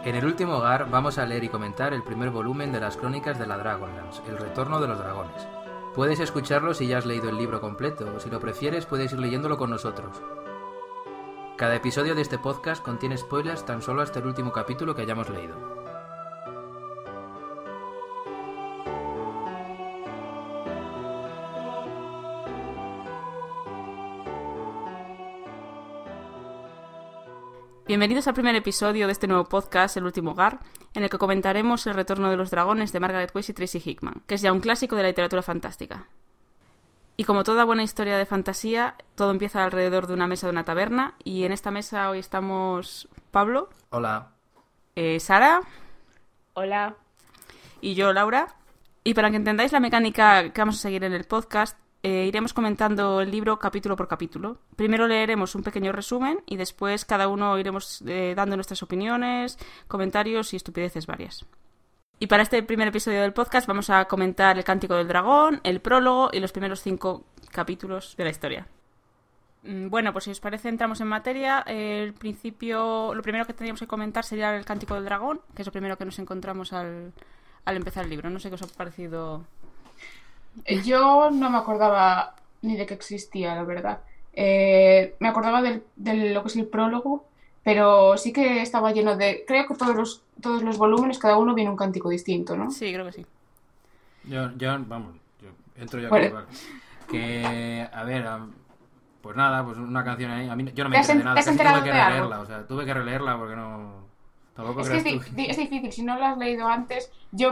En el último hogar vamos a leer y comentar el primer volumen de las crónicas de la Dragonlance, El retorno de los dragones. Puedes escucharlo si ya has leído el libro completo, o si lo prefieres puedes ir leyéndolo con nosotros. Cada episodio de este podcast contiene spoilers tan solo hasta el último capítulo que hayamos leído. Bienvenidos al primer episodio de este nuevo podcast, El último hogar, en el que comentaremos El retorno de los dragones de Margaret Weis y Tracy Hickman, que es ya un clásico de la literatura fantástica. Y como toda buena historia de fantasía, todo empieza alrededor de una mesa de una taberna, y en esta mesa hoy estamos Pablo. Hola. Sara. Hola. Y yo, Laura. Y para que entendáis la mecánica que vamos a seguir en el podcast, iremos comentando el libro capítulo por capítulo. Primero leeremos un pequeño resumen y después cada uno iremos dando nuestras opiniones, comentarios y estupideces varias. Y para este primer episodio del podcast vamos a comentar el Cántico del Dragón, el prólogo y los primeros 5 capítulos de la historia. Bueno, pues si os parece entramos en materia. Lo primero que tendríamos que comentar sería el Cántico del Dragón, que es lo primero que nos encontramos al empezar el libro. No sé qué os ha parecido. Yo no me acordaba ni de que existía, la verdad. Me acordaba de lo que es el prólogo, pero sí que estaba lleno de... Creo que todos los volúmenes, cada uno viene un cántico distinto, ¿no? Sí, creo que sí. Yo entro ya Vale. con... Que, a ver, pues nada, pues una canción ahí. A mí, yo no me enteré de nada, ¿Te has casi enterado tuve que de algo? releerla, o sea, tuve que releerla porque no... Tampoco Es creas que tú. es difícil, si no lo has leído antes.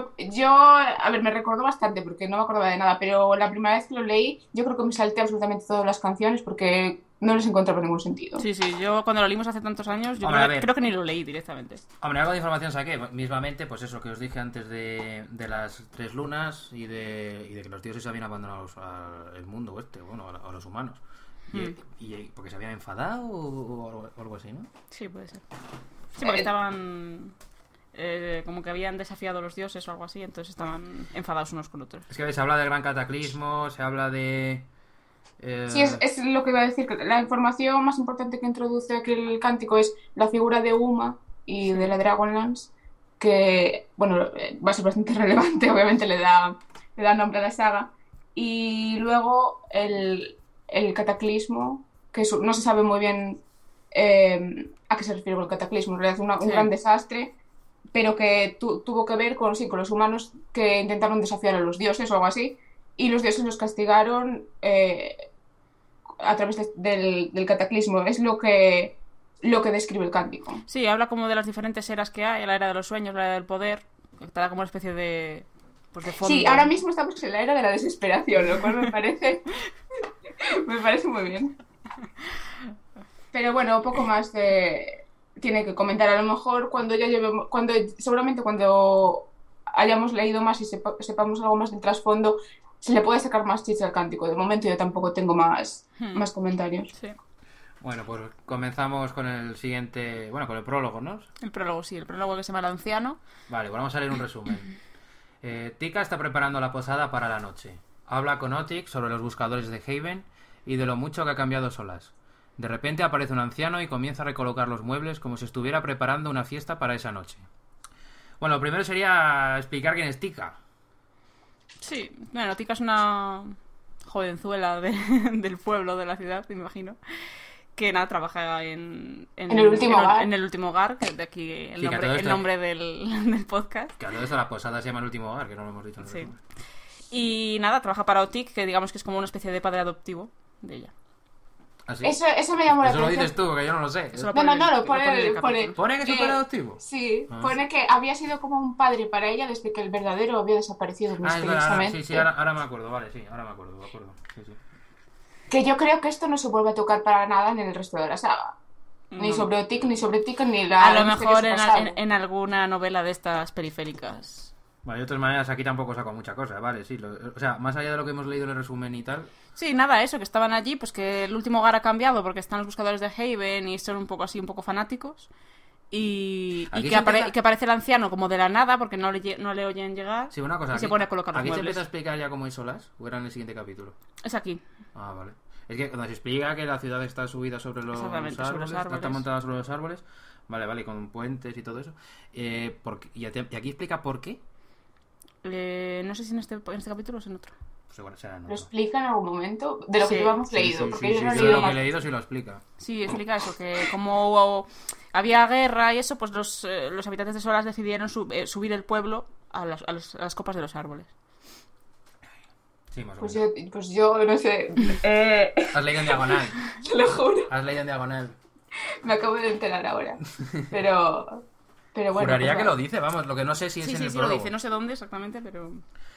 A ver, me recordó bastante porque no me acordaba de nada, pero la primera vez que lo leí, yo creo que me salté absolutamente todas las canciones porque no les encontraba ningún sentido. Sí, yo cuando lo leímos hace tantos años, yo Hombre, a ver. creo que ni lo leí directamente. Hombre, algo de información saqué, mismamente, pues eso que os dije antes de las 3 lunas y de que los dioses habían abandonado el mundo a los humanos. Y porque se habían enfadado o algo así, ¿no? Sí, puede ser. Sí, porque estaban... como que habían desafiado a los dioses o algo así, entonces estaban enfadados unos con otros. Es que se habla del gran cataclismo, se habla de... Sí, es lo que iba a decir, que la información más importante que introduce aquel cántico es la figura de Uma y de la Dragonlance, que, bueno, va a ser bastante relevante, obviamente le da nombre a la saga. Y luego el cataclismo, que no se sabe muy bien a qué se refiere con el cataclismo, en realidad un gran desastre, pero que tuvo que ver con los humanos que intentaron desafiar a los dioses o algo así, y los dioses los castigaron a través del cataclismo. Es lo que describe el cántico. Sí, habla como de las diferentes eras que hay, la era de los sueños, la era del poder, que te da como una especie de fondo. Sí, ahora mismo estamos en la era de la desesperación, lo cual me parece muy bien. Pero bueno, poco más tiene que comentar. A lo mejor seguramente cuando hayamos leído más y sepamos algo más del trasfondo, se le puede sacar más chicha al cántico. De momento yo tampoco tengo más comentarios. Sí. Bueno, pues comenzamos con el siguiente... Bueno, con el prólogo, ¿no? El prólogo que se llama El Anciano. Vale, bueno, vamos a leer un resumen. Tika está preparando la posada para la noche. Habla con Otik sobre los buscadores de Haven y de lo mucho que ha cambiado Solas. De repente aparece un anciano y comienza a recolocar los muebles como si estuviera preparando una fiesta para esa noche. Bueno, lo primero sería explicar quién es Tika. Sí, bueno, Tika es una jovenzuela del pueblo, de la ciudad, me imagino, que nada, trabaja en el último hogar. En el último hogar, que de aquí el nombre del podcast. Que a todo esto la posada se llama El último hogar, que no lo hemos dicho en el resumen. Y nada, trabaja para Otik, que digamos que es como una especie de padre adoptivo de ella. ¿Ah, sí? Eso me llamó la atención. Eso lo dices tú, que yo no lo sé. Lo pone. ¿Pone que es un padre adoptivo? Sí, pone que había sido como un padre para ella desde que el verdadero había desaparecido misteriosamente. Sí, ahora me acuerdo, vale, sí, ahora me acuerdo. Sí. Que yo creo que esto no se vuelve a tocar para nada en el resto de la saga. No. Ni sobre Otik, ni sobre Tika, ni la... A lo mejor en alguna novela de estas periféricas. Vale, de todas maneras aquí tampoco saco mucha cosa, vale, sí. O sea, más allá de lo que hemos leído en el resumen y tal... Sí, nada, eso, que estaban allí, pues que el último hogar ha cambiado porque están los buscadores de Haven y son un poco fanáticos. Y que aparece el anciano como de la nada porque no le oyen llegar. Sí, una cosa, y se pone a colocar los ¿aquí se muebles. empieza a explicar ya cómo es Solas? ¿O era en el siguiente capítulo? Es aquí. Ah, vale. Es que cuando se explica que la ciudad está subida sobre los árboles, está montada sobre los árboles, Vale, con puentes y todo eso. ¿Y aquí explica por qué? No sé si en este capítulo o en otro. Pues igual será en ¿Lo otro. explica en algún momento? De lo que llevamos leído. Porque yo no he Yo leído lo que más. he leído sí lo explica. Sí, explica eso, que como había guerra y eso, pues los habitantes de Solas decidieron subir el pueblo a las copas de los árboles. Sí, más o Pues menos. yo no sé. Has leído en diagonal. Te lo juro. Has leído en diagonal. Me acabo de enterar ahora. Pero bueno. Juraría pues que va. lo dice, vamos. Lo que no sé si es Sí, en sí, el sí, lo prólogo. dice, no sé dónde exactamente, pero...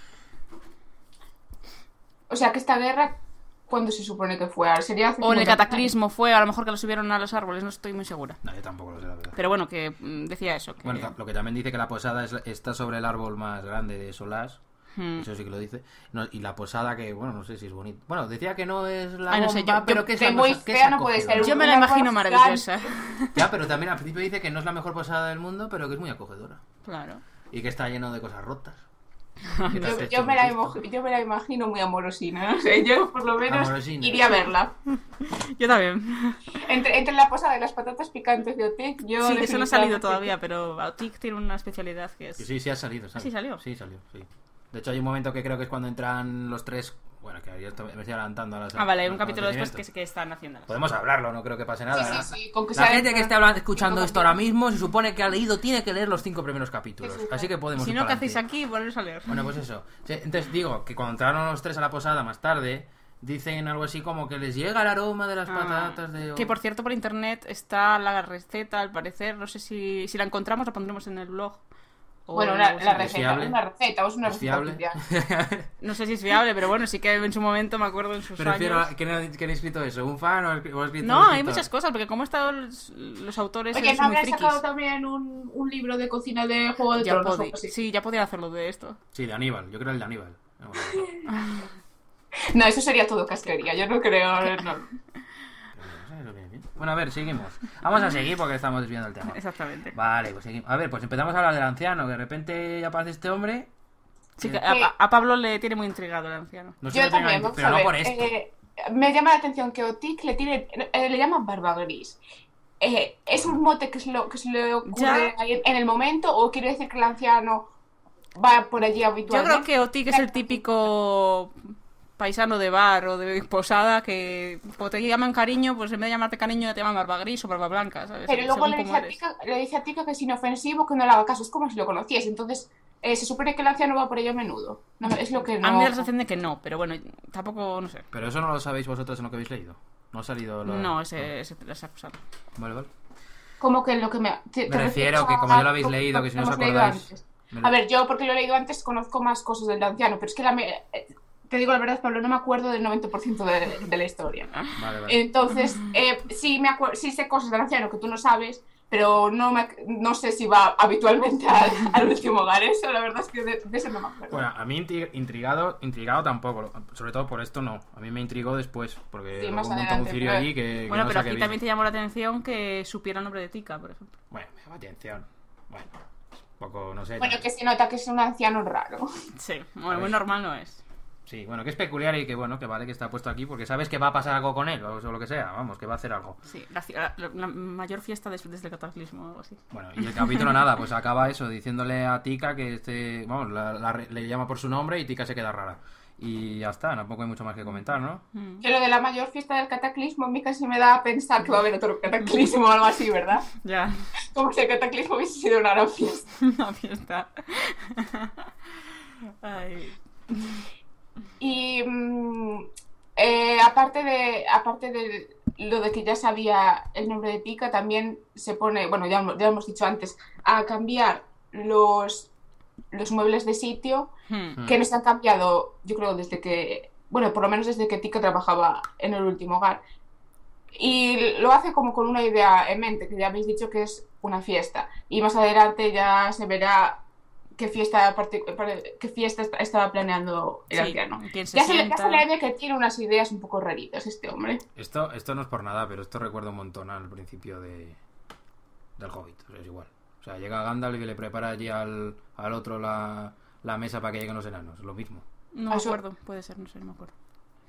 O sea, que esta guerra, ¿cuándo se supone que fue? Sería hace O en el 50 años. cataclismo fue, a lo mejor que lo subieron a los árboles, no estoy muy segura. No, yo tampoco lo sé, la verdad. Pero bueno, que decía eso. Que... Bueno, lo que también dice que la posada está sobre el árbol más grande de Solás. Eso sí que lo dice. No, y la posada que, bueno, no sé si es bonita. Bueno, decía que no es la Ay, no sé, bomba, pero que es que la muy cosa- que es fea no puede acogedora. ser. Yo me la Una imagino cosa maravillosa. Ya, pero también al principio dice que no es la mejor posada del mundo, pero que es muy acogedora. Claro. Y que está lleno de cosas rotas. Yo me la imagino muy amorosina, no sé, yo por lo menos Amorosina. iría a verla. Yo también. Entre la posada y las patatas picantes de Otik, yo Sí, que eso no ha salido definitivamente- todavía, pero Autic tiene una especialidad que es... Sí, ha salido. ¿Sí salió? Sí, salió, sí. De hecho, hay un momento que creo que es cuando entran los tres. Bueno, que yo me estoy adelantando a las. Ah, vale, a un los capítulo después acontecimientos. que están haciendo. Podemos hablarlo, no creo que pase nada. Sí, ¿no? sí, con que La sea gente que dentro esté escuchando cinco esto ahora capítulos. mismo se supone que ha leído, tiene que leer los 5 primeros capítulos. Sí, sí, Así que podemos Si ir no, ¿qué para hacéis adelante. aquí? Volveros a leer. Bueno, pues eso. Sí, entonces digo que cuando entraron los tres a la posada más tarde, dicen algo así como que les llega el aroma de las patatas de. Que por cierto, por internet está la receta, al parecer. No sé si la encontramos, la pondremos en el blog. O Bueno, algo la así. receta, fiable? una receta, o es una ¿Es receta fiable? oficial. No sé si es fiable, pero bueno, sí que en su momento me acuerdo en sus Me refiero años. a. ¿Quién ha escrito eso? ¿Un fan o ha escrito No, un hay escritor? muchas cosas, porque como están los autores Oye, son ¿no muy habrán frikis. sacado también un libro de cocina de Juego de Tronos o algo así? Sí, ya podían hacerlo de esto. Sí, de Aníbal. Yo creo el de Aníbal. No, eso sería todo casquería, yo no creo... No. Bueno, a ver, seguimos. Vamos a seguir porque estamos desviando el tema. Exactamente. Vale, pues seguimos. A ver, pues empezamos a hablar del anciano, que de repente aparece este hombre. Sí, que a Pablo le tiene muy intrigado el anciano. No sé Yo lo tenga también, en- vamos pero a no ver. por esto. Me llama la atención que Otik le llaman barba gris. ¿Es un mote que se le ocurre Ya. ahí en el momento o quiere decir que el anciano va por allí Yo habitualmente? creo que Otik es el típico paisano de bar o de posada que como te llaman cariño, pues en vez de llamarte cariño te llaman barba gris o barba blanca, ¿sabes? Pero luego Según le cómo dice, eres. le dice a Tika que es inofensivo, que no le haga caso. Es como si lo conociese. Entonces, se supone que el anciano va por ello a menudo. No, es lo que no... A mí me da la sensación de que no, pero bueno, tampoco, no sé. Pero eso no lo sabéis vosotros en lo que habéis leído. No ha salido lo... No, ese es acusado. Vale. Como que lo que me... Me refiero que como ya lo habéis leído, que si no os hemos leído acordáis... antes. me- A ver, yo porque lo he leído antes conozco más cosas del anciano, pero es que te digo la verdad, Pablo, no me acuerdo del 90% de la historia. Vale. Entonces, sí sé cosas del anciano que tú no sabes, pero no sé si va habitualmente al último hogar. Eso, la verdad es que de eso no me acuerdo. Bueno, a mí intrigado tampoco. Sobre todo por esto no. A mí me intrigó después, porque Sí, luego más un montón adelante, un cirio pero- allí que Bueno, no pero saqué aquí bien. también te llamó la atención que supiera el nombre de Tika, por ejemplo. Bueno, me llama atención. Bueno, un poco, no sé. Bueno, que se nota que es un anciano raro. Sí, A bueno, ver. muy normal no es. Sí, bueno, que es peculiar y que bueno, que vale que está puesto aquí porque sabes que va a pasar algo con él o lo que sea, vamos, que va a hacer algo. Sí, la mayor fiesta desde el cataclismo o algo así. Bueno, y el capítulo nada, pues acaba eso, diciéndole a Tika que vamos, le llama por su nombre y Tika se queda rara. Y ya está, tampoco hay mucho más que comentar, ¿no? Que lo de la mayor fiesta del cataclismo a mí casi me da a pensar que va a haber otro cataclismo o algo así, ¿verdad? Ya, Como si el cataclismo hubiese sido una gran fiesta. una fiesta. Ay. Y aparte de lo de que ya sabía el nombre de Tika, también se pone, bueno, ya hemos dicho antes, a cambiar los muebles de sitio, que no se han cambiado, yo creo, desde que, bueno, por lo menos desde que Tika trabajaba en el último hogar. Y lo hace como con una idea en mente, que ya habéis dicho que es una fiesta. Y más adelante ya se verá qué fiesta estaba planeando el Sí, anciano. quién se Ya se sienta. le ve que tiene unas ideas un poco raritas este hombre. Esto no es por nada, pero esto recuerda un montón al principio del Hobbit, o sea, es igual. O sea, llega Gandalf y le prepara allí al otro la mesa para que lleguen los enanos, lo mismo. No me Eso- acuerdo, puede ser, no sé, no me acuerdo.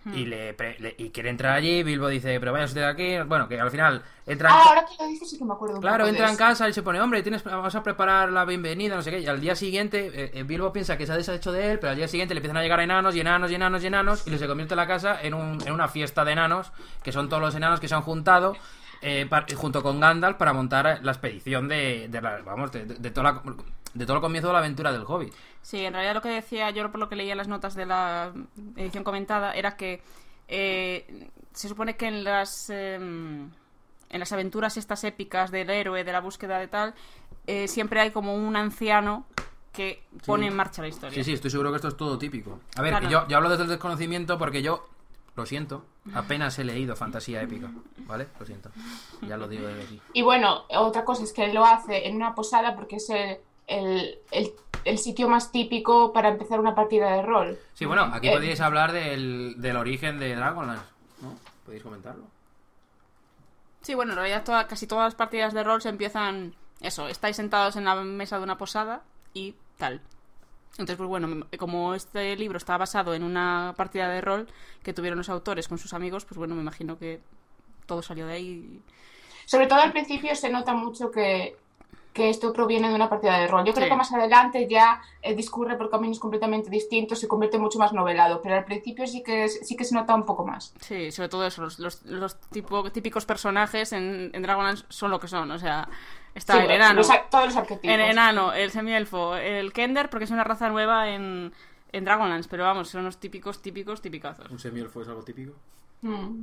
y quiere entrar allí. Bilbo dice, pero vaya usted de aquí. Bueno, que al final entra ahora que lo dices sí que me acuerdo un claro, poco entra de en eso. casa y se pone, hombre, vamos a preparar la bienvenida, no sé qué. Y al día siguiente, Bilbo piensa que se ha deshecho de él, pero al día siguiente le empiezan a llegar enanos, y le se convierte la casa en una fiesta de enanos, que son todos los enanos que se han juntado junto con Gandalf para montar la expedición de todo el comienzo de la aventura del Hobbit. Sí, en realidad lo que decía yo, por lo que leía en las notas de la edición comentada, era que se supone que en las aventuras estas épicas del héroe, de la búsqueda de tal, siempre hay como un anciano que pone en marcha la historia. Sí, estoy seguro que esto es todo típico. A ver, Claro. que yo hablo desde el desconocimiento porque yo, lo siento, apenas he leído fantasía épica, ¿vale? Lo siento, ya lo digo desde aquí. Y bueno, otra cosa es que él lo hace en una posada porque es el sitio más típico para empezar una partida de rol. Sí, bueno, aquí podríais hablar del origen de Dragonlance, ¿no? ¿Podéis comentarlo? Sí, bueno, en realidad casi todas las partidas de rol se empiezan... Eso, estáis sentados en la mesa de una posada y tal. Entonces, pues bueno, como este libro está basado en una partida de rol que tuvieron los autores con sus amigos, pues bueno, me imagino que todo salió de ahí. Sobre todo al principio se nota mucho que esto proviene de una partida de rol. Yo creo Sí. que más adelante ya discurre por caminos completamente distintos, se convierte mucho más novelado, pero al principio sí que se nota un poco más. Sí, sobre todo eso, los típicos personajes en Dragonlance son lo que son, o sea, está Sí, el enano, todos los arquetipos. el enano, el semielfo, el Kender, porque es una raza nueva en Dragonlance, pero vamos, son los tipicazos. ¿Un semielfo es algo típico? Mm.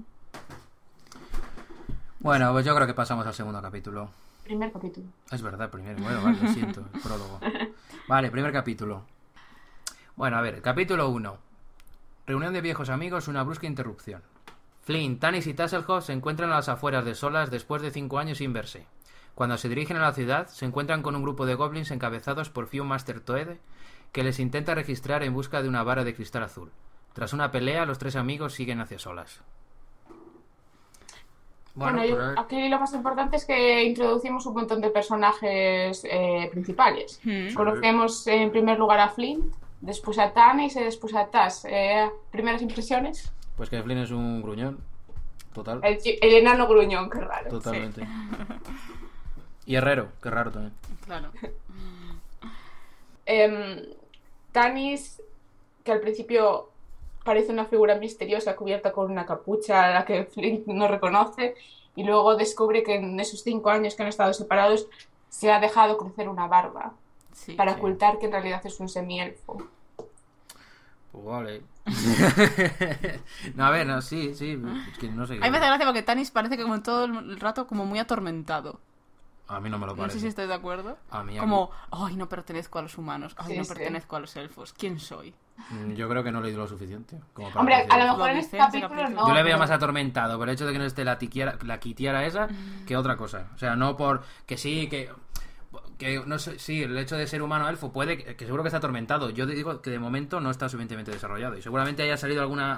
Bueno, pues yo creo que pasamos al segundo capítulo. Primer capítulo. Es verdad, primero. Bueno, vale, lo siento, el prólogo. Vale, primer capítulo. Bueno, a ver, capítulo 1. Reunión de viejos amigos, una brusca interrupción. Flynn, Tanis y Tasselhoff se encuentran a las afueras de Solas después de 5 años sin verse. Cuando se dirigen a la ciudad, se encuentran con un grupo de goblins encabezados por Viewmaster Toede, que les intenta registrar en busca de una vara de cristal azul. Tras una pelea, los 3 amigos siguen hacia Solas. Bueno, pues, aquí lo más importante es que introducimos un montón de personajes principales. Conocemos en primer lugar a Flint, después a Tanis y después a Tas. Primeras impresiones. pues que Flynn es un gruñón. Total. El enano gruñón, qué raro. Totalmente. Sí. Y Herrero, qué raro también. Claro. Tanis, que al principio parece una figura misteriosa cubierta con una capucha a la que Flint no reconoce, y luego descubre que en esos 5 años que han estado separados se ha dejado crecer una barba para ocultar que en realidad es un semielfo. Pues vale. No, a ver, no, sí, es que no sé. A mí me hace gracia porque Tanis parece que como todo el rato como muy atormentado. A mí no me lo parece. No sé si estoy de acuerdo. A mí como, ay, no pertenezco a los humanos. Ay, sí, no pertenezco a los elfos. ¿Quién soy? Yo creo que no he leído lo suficiente. Como para Hombre, a lo eso. mejor en este capítulo no. Yo le veo más atormentado por el hecho de que no esté la quitiara esa que otra cosa. O sea, no por que sí, que no sé, sí, el hecho de ser humano elfo puede que seguro que está atormentado. Yo te digo que de momento no está suficientemente desarrollado y seguramente haya salido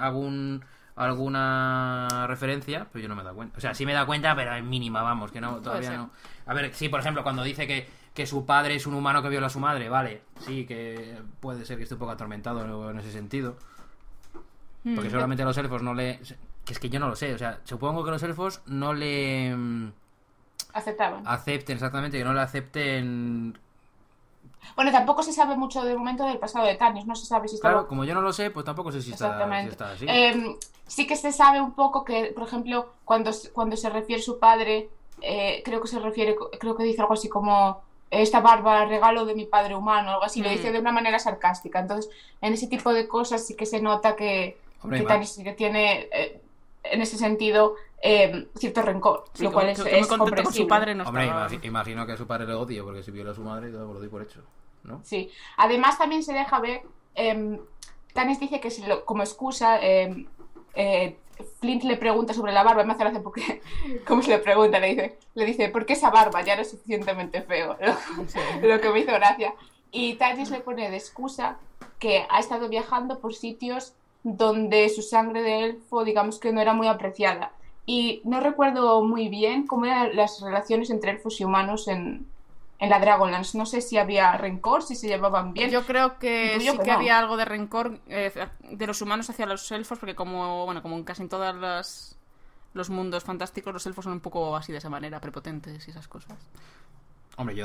alguna referencia, pero yo no me he dado cuenta. O sea, sí me he dado cuenta, pero es mínima, vamos, que no, todavía no. A ver, sí, por ejemplo, cuando dice que su padre es un humano que viola a su madre, vale, sí, que puede ser que esté un poco atormentado en ese sentido. Porque seguramente a los elfos no le... Que es que yo no lo sé, o sea, supongo que los elfos no le... Acepten, exactamente, que no le acepten... Bueno, tampoco se sabe mucho de momento del pasado de Tanis, no se sabe si está... Claro, como yo no lo sé, pues tampoco sé si está así. Sí que se sabe un poco que, por ejemplo, cuando se refiere a su padre, creo que dice algo así como esta barba, regalo de mi padre humano, algo así, lo dice de una manera sarcástica. Entonces, en ese tipo de cosas sí que se nota que Tanis sí que tiene, en ese sentido, cierto rencor, sí, lo cual es comprensible. Con su padre no Hombre, imagino que a su padre le odio porque si viola a su madre y todo lo doy por hecho, ¿no? Sí. Además también se deja ver, Tanis dice que como excusa, Flint le pregunta sobre la barba, me hace gracia porque ¿cómo se le pregunta? Le dice ¿por qué esa barba? Ya no es suficientemente feo, ¿no? Sí. Lo que me hizo gracia. Y Tanis le pone de excusa que ha estado viajando por sitios donde su sangre de elfo, digamos que no era muy apreciada. Y no recuerdo muy bien cómo eran las relaciones entre elfos y humanos en en la Dragonlance. No sé si había rencor, si se llevaban bien. Yo creo que Intuyo sí que que no. había algo de rencor de los humanos hacia los elfos, porque como en casi en todas los mundos fantásticos, los elfos son un poco así de esa manera, prepotentes y esas cosas. Hombre,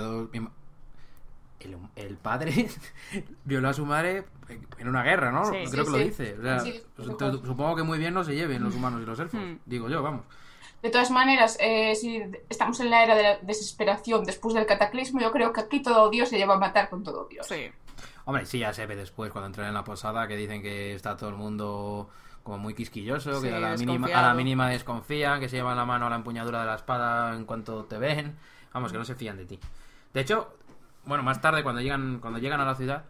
el padre violó a su madre en una guerra, ¿no? Sí. Creo que lo dice. O sea, Sí, supongo que muy bien no se lleven los humanos y los elfos. Digo yo, vamos. De todas maneras, si estamos en la era de la desesperación después del cataclismo, yo creo que aquí todo Dios se lleva a matar con todo Dios. Sí. Hombre, sí, ya se ve después cuando entran en la posada que dicen que está todo el mundo como muy quisquilloso, Sí, que a la desconfiado. mínima desconfían, que se llevan la mano a la empuñadura de la espada en cuanto te ven. Vamos, que no se fían de ti. De hecho, bueno, más tarde cuando llegan a la ciudad,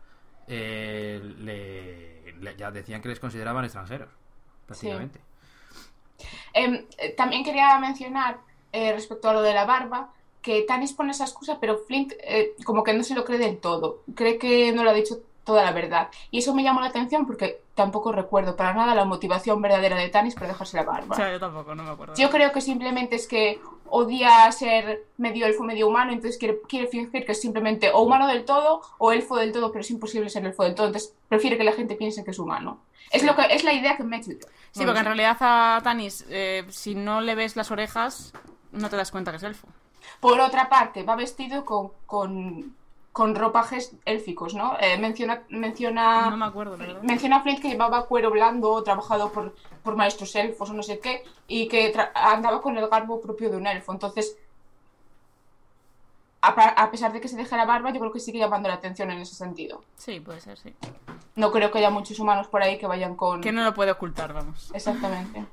ya decían que les consideraban extranjeros, prácticamente. También quería mencionar, respecto a lo de la barba, que Tanis pone esa excusa, pero Flint como que no se lo cree del todo. Cree que no le ha dicho toda la verdad. Y eso me llamó la atención porque tampoco recuerdo para nada la motivación verdadera de Tanis para dejarse la barba. O sea, yo tampoco, no me acuerdo. Yo creo que simplemente es que odia ser medio elfo, medio humano, entonces quiere fingir que es simplemente o humano del todo o elfo del todo, pero es imposible ser elfo del todo, entonces prefiere que la gente piense que es humano. Es la idea que me he hecho yo. Sí, porque en realidad a Tanis, si no le ves las orejas, no te das cuenta que es elfo. Por otra parte, va vestido con ropajes élficos, ¿no? Menciona No me acuerdo, la verdad. menciona a Flint que llevaba cuero blando, trabajado por maestros elfos o no sé qué, y que andaba con el garbo propio de un elfo. Entonces, a pesar de que se deje la barba, yo creo que sigue llamando la atención en ese sentido. Sí, puede ser, sí. No creo que haya muchos humanos por ahí que vayan con... Que no lo puede ocultar, vamos. Exactamente.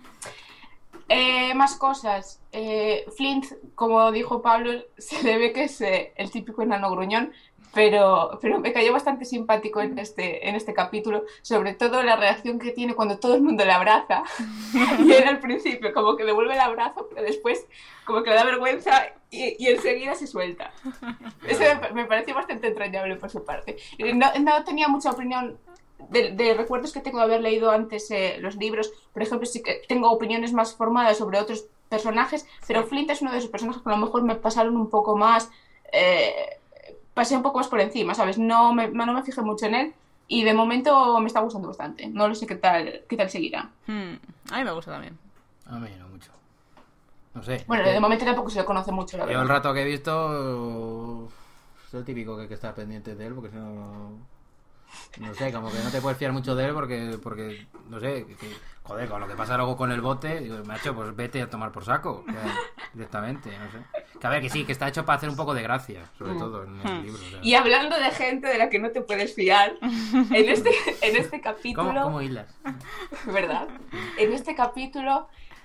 Más cosas. Flint, como dijo Pablo, se le ve que es el típico enano gruñón, pero me cayó bastante simpático en este capítulo, sobre todo la reacción que tiene cuando todo el mundo le abraza. Y él al principio como que devuelve el abrazo, pero después como que le da vergüenza y enseguida se suelta. Eso me pareció bastante entrañable por su parte. No tenía mucha opinión de recuerdos que tengo de haber leído antes los libros. Por ejemplo, sí que tengo opiniones más formadas sobre otros personajes, pero Flint es uno de esos personajes que a lo mejor me pasaron un poco más... pasé un poco más por encima, ¿sabes? No me fijé mucho en él y de momento me está gustando bastante. No lo sé qué tal seguirá. A mí me gusta también. A mí no mucho. No sé. Bueno, de momento tampoco se le conoce mucho, la Yo verdad. el rato que he visto es el típico que hay que estar pendiente de él porque si no... No sé, como que no te puedes fiar mucho de él porque no sé, joder, con lo que pasa luego con el bote, digo, macho, pues vete a tomar por saco, o sea, directamente, no sé. Que a ver, que sí, que está hecho para hacer un poco de gracia, sobre todo en el libro. O sea. Y hablando de gente de la que no te puedes fiar, en este capítulo... ¿Cómo hilas? ¿Verdad? En este capítulo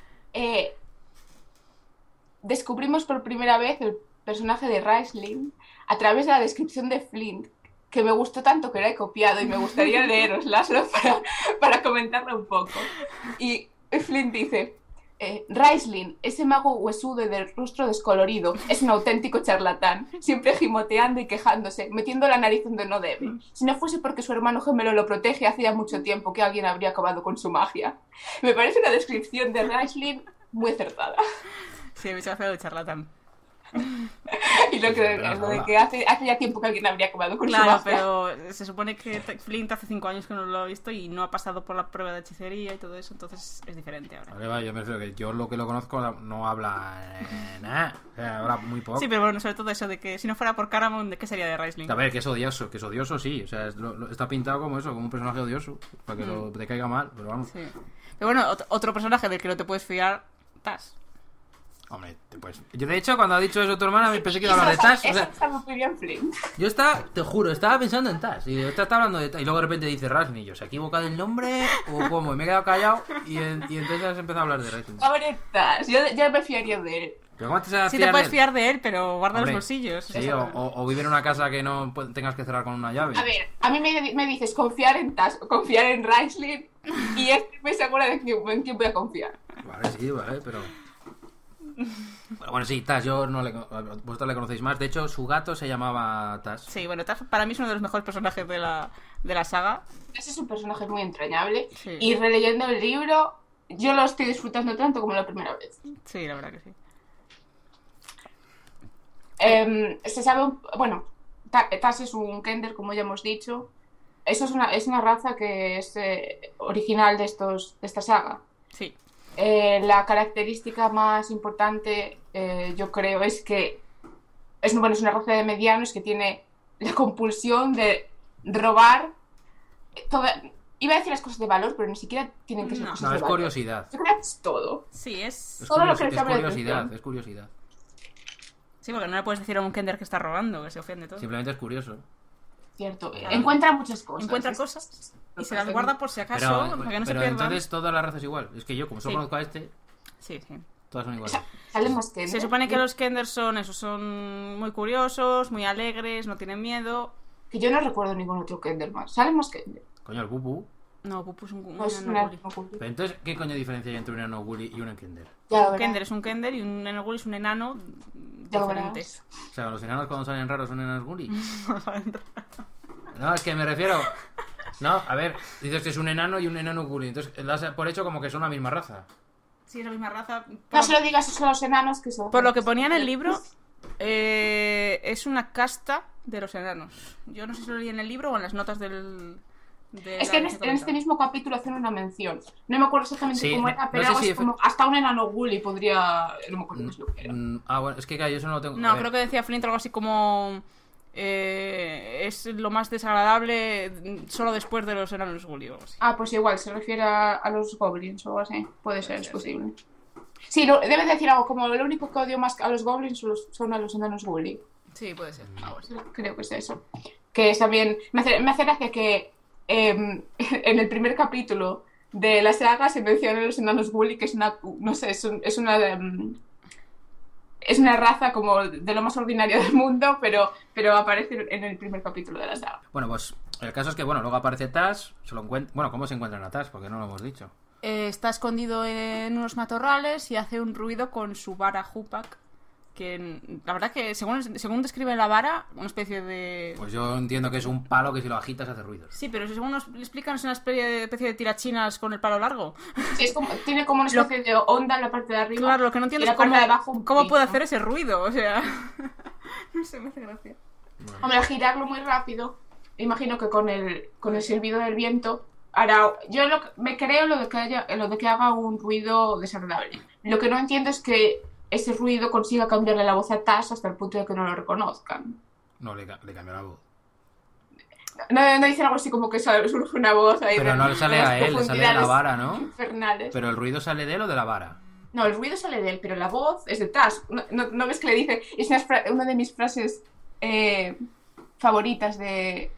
descubrimos por primera vez el personaje de Raistlin a través de la descripción de Flint, que me gustó tanto que la he copiado y me gustaría leerosla solo para comentarla un poco. Y Flint dice... Raistlin, ese mago huesudo y del rostro descolorido, es un auténtico charlatán, siempre gimoteando y quejándose, metiendo la nariz donde no debe. Si no fuese porque su hermano gemelo lo protege, hacía mucho tiempo que alguien habría acabado con su magia. Me parece una descripción de Raistlin muy acertada. Sí, me echa feo de charlatán. Y lo de que hace ya tiempo que alguien habría acabado con su Claro, magia. pero se supone que Flint hace 5 años que no lo ha visto y no ha pasado por la prueba de hechicería y todo eso, entonces es diferente ahora. Vale, yo me refiero que yo lo que lo conozco no habla nada, o sea, habla muy poco. Sí, pero bueno, sobre todo eso de que si no fuera por Caramon, ¿de qué sería de Raistlin? A ver, que es odioso sí, o sea, está pintado como eso, como un personaje odioso, para que te caiga mal, pero vamos. Sí. Pero bueno, otro personaje del que no te puedes fiar, Tas. Hombre, pues yo de hecho cuando ha dicho eso tu hermana me pensé que iba a hablar de Tash, o sea, está muy bien Flint. yo te juro, estaba pensando en Tash y está hablando de Tash y luego de repente dice Raistlin y yo, ¿se ha equivocado el nombre o cómo? Y me he quedado callado y entonces has empezado a habbar de Raistlin. Favoritas, yo me fiaría de él. ¿Pero cómo te vas a Sí fiar te puedes de él? fiar de él, pero guarda Hombre, los bolsillos. Sí, o vivir en una casa que no tengas que cerrar con una llave. A ver, a mí me dices confiar en Tas o confiar en Raistlin y estoy muy segura de en quién voy a confiar. Vale, sí, vale, pero... Bueno, sí, Tash, vosotros le conocéis más. De hecho, su gato se llamaba Tash. Sí, bueno, Tas para mí es uno de los mejores personajes de la saga. Ese es un personaje muy entrañable Sí. y releyendo el libro yo lo estoy disfrutando tanto como la primera vez. Sí, la verdad que sí. Se sabe, bueno, Tas es un Kender, como ya hemos dicho. Eso es una raza que es original de esta saga. Sí. La característica más importante, yo creo, es que es una raza de medianos que tiene la compulsión de robar iba a decir las cosas de valor, pero ni siquiera tienen que ser cosas de valor. No, es curiosidad. Yo creo que es todo. Sí, es todo lo que les curiosidad, es curiosidad. Sí, porque no le puedes decir a un Kender que está robando, que se ofende todo. Simplemente es curioso. Cierto. Encuentra muchas cosas. Encuentra cosas y se las guarda por si acaso, para que no se pierdan. Entonces toda la raza es igual. Es que yo, como solo conozco a este... Sí. Todas son iguales. Salen más Kender. Se supone que los Kender son muy curiosos, muy alegres, no tienen miedo. Que yo no recuerdo ningún otro Kender más. Salen más Kender. Coño, el Pupu. No, Pupu es un enano gully. Pero entonces, ¿qué coño diferencia hay entre un enano gully y un Kender? Un Kender es un Kender y un enano gully es un enano diferente. O sea, los enanos cuando salen raros son enanos gully. No, es que me refiero... No, a ver, dices que es un enano y un enano gully. Entonces, das por hecho como que son la misma raza. Sí, es la misma raza. No se lo digas a los enanos que son... Por lo que ponía en el libro, es una casta de los enanos. Yo no sé si lo leí en el libro o en las notas del... Es que en este mismo capítulo hacen una mención. No me acuerdo exactamente cómo era, pero no sé como hasta un enano gully podría... No me acuerdo qué era. Bueno, es que yo eso no lo tengo... No, creo que decía Flint algo así como... es lo más desagradable solo después de los enanos gully o algo así. Pues igual, se refiere a los goblins o algo así. Puede ser, es posible. Sí, debe decir algo como lo único que odio más a los goblins son a los enanos gully. Sí, puede ser. Creo que es eso. Que también... Me hace gracia que en el primer capítulo de la saga se menciona los enanos gully, que es una... No sé, es una raza como de lo más ordinario del mundo, pero aparece en el primer capítulo de la saga. Bueno, pues el caso es que, luego aparece Tas, ¿cómo se encuentran a Tas? Porque no lo hemos dicho. Está escondido en unos matorrales y hace un ruido con su vara Hupak, que la verdad que según describe la vara, una especie de... Pues yo entiendo que es un palo que si lo agitas hace ruido. Sí, pero según nos explican es una especie de tirachinas con el palo largo. Sí, tiene como una especie de onda en la parte de arriba. Claro, lo que no entiendo es cómo puede hacer ese ruido, o sea... No sé, me hace gracia. Bueno. Hombre, al girarlo muy rápido, imagino que con el silbido del viento hará... Yo me creo lo de que haga un ruido desagradable. Lo que no entiendo es que ese ruido consiga cambiarle la voz a Tas hasta el punto de que no lo reconozcan. No, le cambia la voz. No dice algo así como que surge una voz ahí. Pero no le sale a él, le sale a la vara, ¿no? Infernales. Pero el ruido sale de él o de la vara. No, el ruido sale de él, pero la voz es de Tas. ¿No ves que le dice? Es una de mis frases favoritas que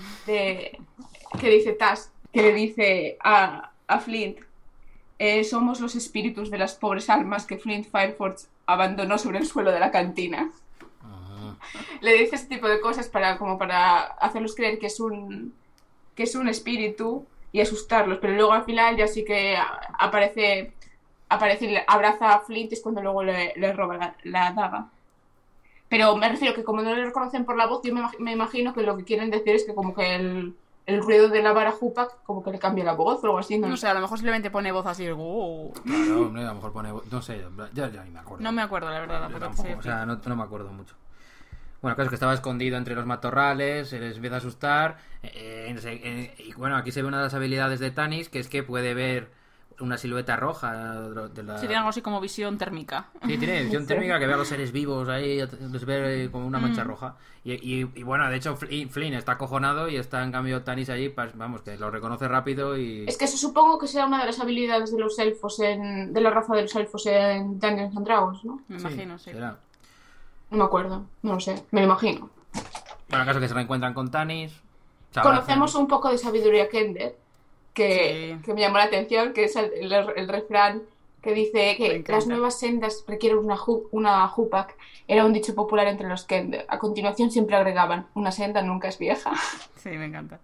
dice Tas, que le dice a Flint. Somos los espíritus de las pobres almas que Flint Fireforge abandonó sobre el suelo de la cantina. Le dice ese tipo de cosas para hacerlos creer que es un espíritu y asustarlos, pero luego al final ya sí que aparece y abraza a Flint, es cuando luego le roba la daga. Pero me refiero que como no le reconocen por la voz, yo me imagino que lo que quieren decir es que como que el ruido de la vara Hupak como que le cambia la voz o algo así. No sé, a lo mejor simplemente pone voz así. Claro, hombre, a lo mejor pone voz. No sé, ya ni me acuerdo. No me acuerdo, la verdad. Tampoco, o sea, no me acuerdo mucho. Bueno, el caso es que estaba escondido entre los matorrales, se les empieza a asustar. Y bueno, aquí se ve una de las habilidades de Tanis, que es que puede ver una silueta roja. Sería algo así como visión térmica. Sí, tiene visión térmica que ve a los seres vivos ahí, les ve como una mancha roja. Y bueno, de hecho Flynn está acojonado y está en cambio Tanis allí, vamos, que lo reconoce rápido y... Es que eso supongo que sea una de las habilidades de los elfos, de la raza de los elfos en Dungeons and Dragons, ¿no? Me imagino, sí. Será. No me acuerdo, no lo sé, me lo imagino. Bueno, el caso es que se reencuentran con Tanis. Conocemos un poco de sabiduría Kender, que me llamó la atención, que es el refrán que dice que las nuevas sendas requieren una Hupak. Era un dicho popular entre los Kender. A continuación siempre agregaban, una senda nunca es vieja. Sí, me encanta.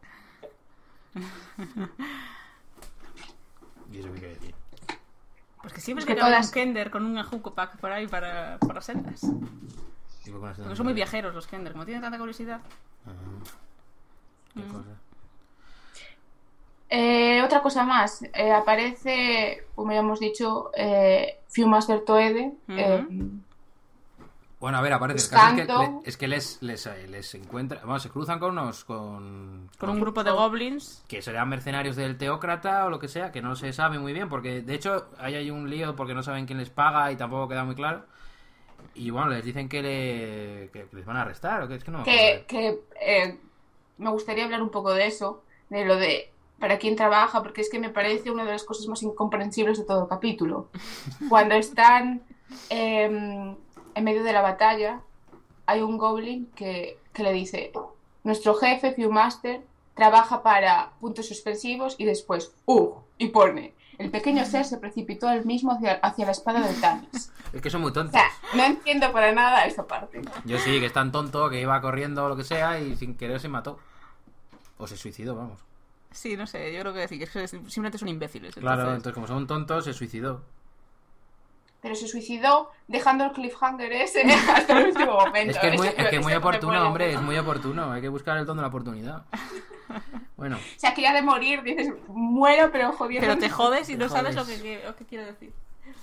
¿Y eso qué quiere decir? Pues que siempre que todas... un Kender con una Hupak por ahí para sendas. Porque son muy viajeros los Kender, como tienen tanta curiosidad. ¿Qué cosa? Otra cosa más, aparece, como ya hemos dicho, Viewmaster Toede, Bueno, a ver, aparece. El caso Buscando. es que les encuentra. Vamos, se cruzan con unos. Con un grupo de goblins. que serán mercenarios del teócrata o lo que sea, que no se sabe muy bien, porque de hecho ahí hay un lío porque no saben quién les paga y tampoco queda muy claro. Y bueno, les dicen que les van a arrestar, o que es que no me acuerdo. Me gustaría hablar un poco de eso, de lo de para quién trabaja, porque es que me parece una de las cosas más incomprensibles de todo el capítulo. Cuando están en medio de la batalla, hay un goblin que le dice: nuestro jefe, Viewmaster, trabaja para puntos suspensivos, y después, y pone: el pequeño ser se precipitó él mismo hacia la espada de Tanis. Es que son muy O tontos. sea, no entiendo para nada esa parte. Yo sí, que es tan tonto que iba corriendo o lo que sea y sin querer se mató. O se suicidó, vamos. Sí, no sé, yo creo que sí, que simplemente son imbéciles. Claro, entonces... entonces como son tontos, se suicidó. Pero se suicidó dejando el cliffhanger ese hasta el último momento. Es que es muy Eso oportuno, me hombre, mola. es muy oportuno. Hay que buscar el don de la oportunidad. Bueno, O sea, que ya de morir dices: muero, pero jodiendo. Pero te jodes y Te no sabes jodes. lo que quiero decir.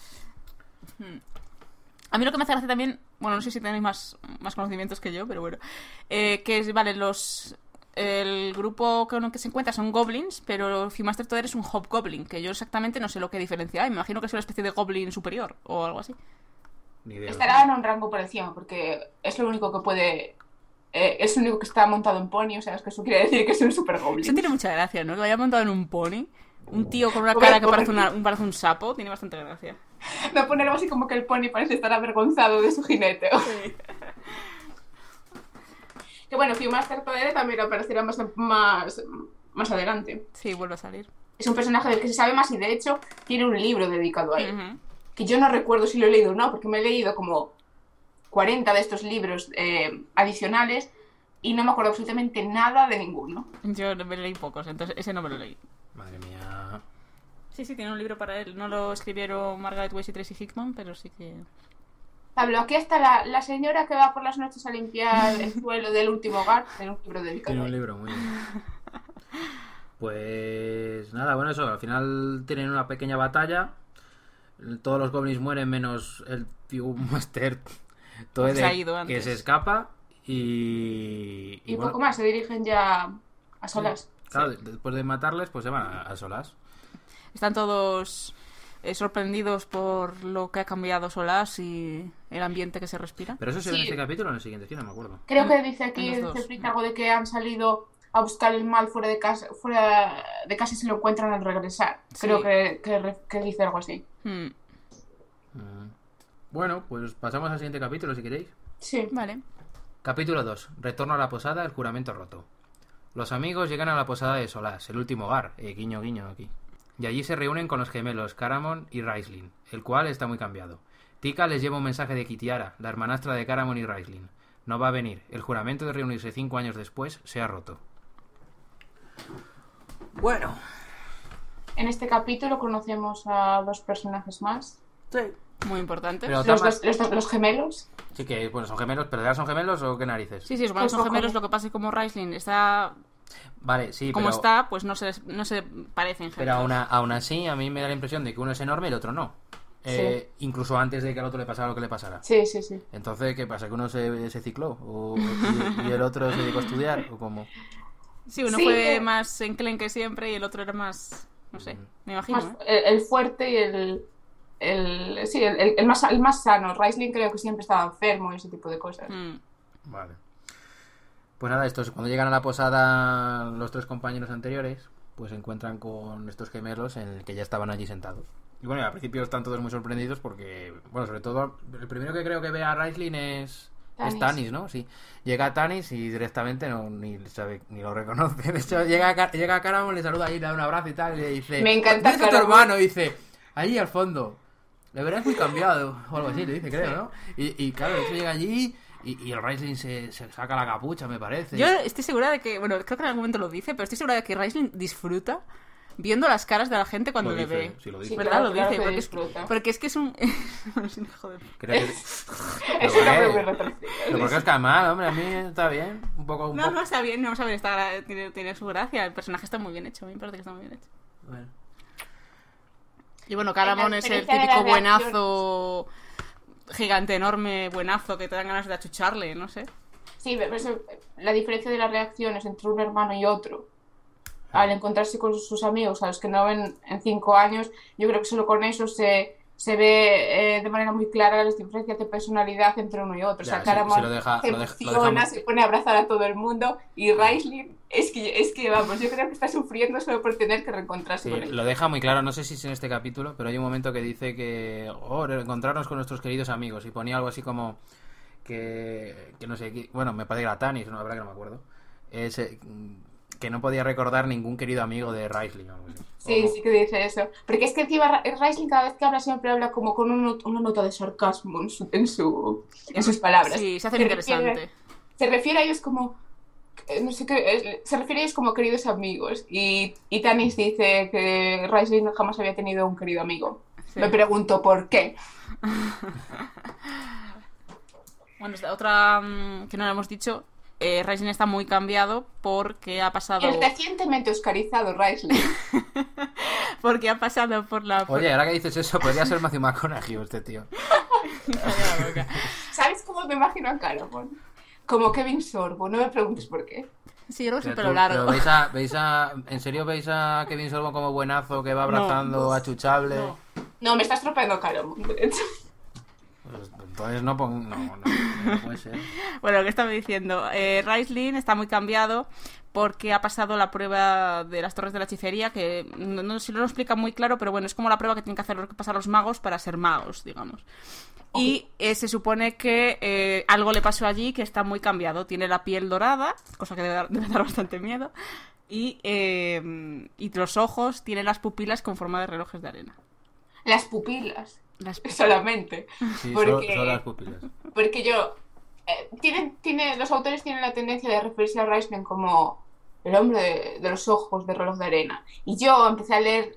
A mí lo que me hace gracia también, bueno, no sé si tenéis más conocimientos que yo, pero bueno, que es, vale, el grupo con el que se encuentra son goblins, pero Viewmaster Toad es un hobgoblin, que yo exactamente no sé lo que diferencia hay. Me imagino que es una especie de goblin superior o algo así. ni idea. Estará en un rango por encima, porque es lo único que puede... es el único que está montado en pony, o sea, es que eso quiere decir que es un super Eso goblin. tiene mucha gracia, ¿no? Que vaya montado en un pony. Un tío con una Hombre, cara que pobre. parece un sapo, tiene bastante gracia. Me pone algo así como que el pony parece estar avergonzado de su jinete. Sí. Que bueno, Viewmaster Toad también aparecerá más adelante. Sí, vuelve a salir. Es un personaje del que se sabe más, y de hecho tiene un libro dedicado a él. Ujú. Que yo no recuerdo si lo he leído o no, porque me he leído como 40 de estos libros adicionales y no me acuerdo absolutamente nada de ninguno. Yo me leí pocos, entonces ese no me lo leí. Madre mía. Sí, tiene un libro para él. No lo escribieron Margaret Weiss y Tracy Hickman, pero sí que... Pablo, aquí está la señora que va por las noches a limpiar el suelo del último hogar. Tiene un libro dedicado Tiene a un él. libro, muy bien. Pues nada, bueno, eso. Al final tienen una pequeña batalla. Todos los goblins mueren menos el Viewmaster Toad, Se ha ido que antes. se escapa. Y Y bueno, poco más, se dirigen ya a solas. claro, después de matarles, pues se van a solas. Están todos sorprendidos por lo que ha cambiado Solas y el ambiente que se respira. Pero eso se ve en Sí. este capítulo o en el siguiente, es que no me acuerdo. Creo que dice aquí, En los dice dos. Fritz algo de que han salido a buscar el mal fuera de casa y se lo encuentran al regresar. Sí. Creo que dice algo así. Hmm. Bueno, pues pasamos al siguiente capítulo si queréis. Sí. Vale. Capítulo 2. Retorno a la posada, el juramento roto. Los amigos llegan a la posada de Solas, el último hogar, guiño guiño aquí. Y allí se reúnen con los gemelos Caramon y Raistlin, el cual está muy cambiado. Tika les lleva un mensaje de Kitiara, la hermanastra de Caramon y Raistlin. No va a venir. El juramento de reunirse 5 años después se ha roto. Bueno. En este capítulo conocemos a dos personajes más. Sí. Muy importante. Pero- Los gemelos. Sí que, bueno, son gemelos, pero ¿ya son gemelos o qué narices? Sí, supongo que Pues son ojo. gemelos. Lo que pasa es que como Raistlin está Vale, sí, como pero... está, pues no se parecen Pero gemelos. aún así, a mí me da la impresión de que uno es enorme y el otro no. Sí. Incluso antes de que al otro le pasara lo que le pasara. Sí, sí, sí. Entonces, ¿qué pasa? ¿Que uno se cicló? ¿Y el otro se dedicó a estudiar? ¿O cómo? Sí, uno Sí, fue más enclenque siempre y el otro era más... No sé, me imagino, Más- ¿eh? el fuerte y el más sano. Raistlin creo que siempre estaba enfermo y ese tipo de cosas. Mm. Vale. Pues nada, cuando llegan a la posada los 3 compañeros anteriores, pues se encuentran con estos gemelos en el que ya estaban allí sentados. Y bueno, al principio están todos muy sorprendidos porque, bueno, sobre todo, el primero que creo que ve a Raistlin es Tanis, ¿no? Sí. Llega Tanis y directamente ni lo reconoce. De hecho, llega Caramon, le saluda y le da un abrazo y tal, y le dice... Me encanta ¿Dónde está tu Caramon. hermano? Y dice, allí al fondo. Le verás muy cambiado, o algo así, le dice, creo, ¿no? Y claro, de hecho llega allí y el Raistlin se saca la capucha, me parece. Yo estoy segura de que... Bueno, creo que en algún momento lo dice, pero estoy segura de que Raistlin disfruta viendo las caras de la gente cuando Lo le dice, ve. sí, lo dice. Sí, ¿Verdad? claro, Lo claro dice, que porque disfruta. es un... es un hijo de... Creo que... Es Pero, una ¿qué? muy retorcida. Pero ¿por qué os cae mal, hombre? A mí está bien. Un poco... No, está bien, vamos a ver, tiene su gracia. El personaje está muy bien hecho, a mí me parece que está muy bien hecho. Bueno. Y bueno, Caramon La es el diferencia de típico las buenazo gigante, enorme, buenazo, que te dan ganas de achucharle, no sé. Sí, pero la diferencia de las reacciones entre un hermano y otro al encontrarse con sus amigos a los que no ven en 5 años, yo creo que solo con eso se ve de manera muy clara las diferencias de personalidad entre uno y otro. Ya, o sea, Caramon se emociona, se pone a abrazar a todo el mundo, y Raistlin es que vamos, yo creo que está sufriendo solo por tener que reencontrarse con él. Lo deja muy claro, no sé si es en este capítulo, pero hay un momento que dice que reencontrarnos con nuestros queridos amigos, y ponía algo así como que no sé, bueno, me parece que era Tanis, no, la verdad que no me acuerdo, que no podía recordar ningún querido amigo de Raistlin. Sí que dice eso. Porque es que encima Raistlin cada vez que habla siempre habla como con una nota de sarcasmo en sus palabras. Sí, se hace interesante. Se refiere a ellos como... No sé qué, se refiere a ellos como queridos amigos. Y Tanis dice que Raistlin jamás había tenido un querido amigo. Sí. Me pregunto por qué. Bueno, otra que no lo hemos dicho... Raistlin está muy cambiado porque ha pasado... El recientemente oscarizado Raistlin. Porque ha pasado por la... Oye, ahora que dices eso, podría ser Matthew McConaughey este tío. ¿Sabes cómo me imagino a Caramon? Como Kevin Sorbo, no me preguntes por qué. Sí, yo creo que es el pelo largo. Pero ¿en serio veis a Kevin Sorbo como buenazo que va abrazando a Chuchable? No, me estás tropeando a Caramon, de hecho. Entonces no puede ser. Bueno, lo que estaba diciendo, Raistlin está muy cambiado porque ha pasado la prueba de las torres de la hechicería, que no sé si lo explica muy claro, pero bueno, es como la prueba que tienen que hacer pasar los magos para ser magos, digamos. Okay. Y se supone que algo le pasó allí, que está muy cambiado. Tiene la piel dorada, cosa que debe dar bastante miedo, y los ojos tienen las pupilas con forma de relojes de arena. Las pupilas. Solamente. Sí, solo las pupilas. Porque los autores tienen la tendencia de referirse a Raistlin como el hombre de los ojos de reloj de arena. Y yo empecé a leer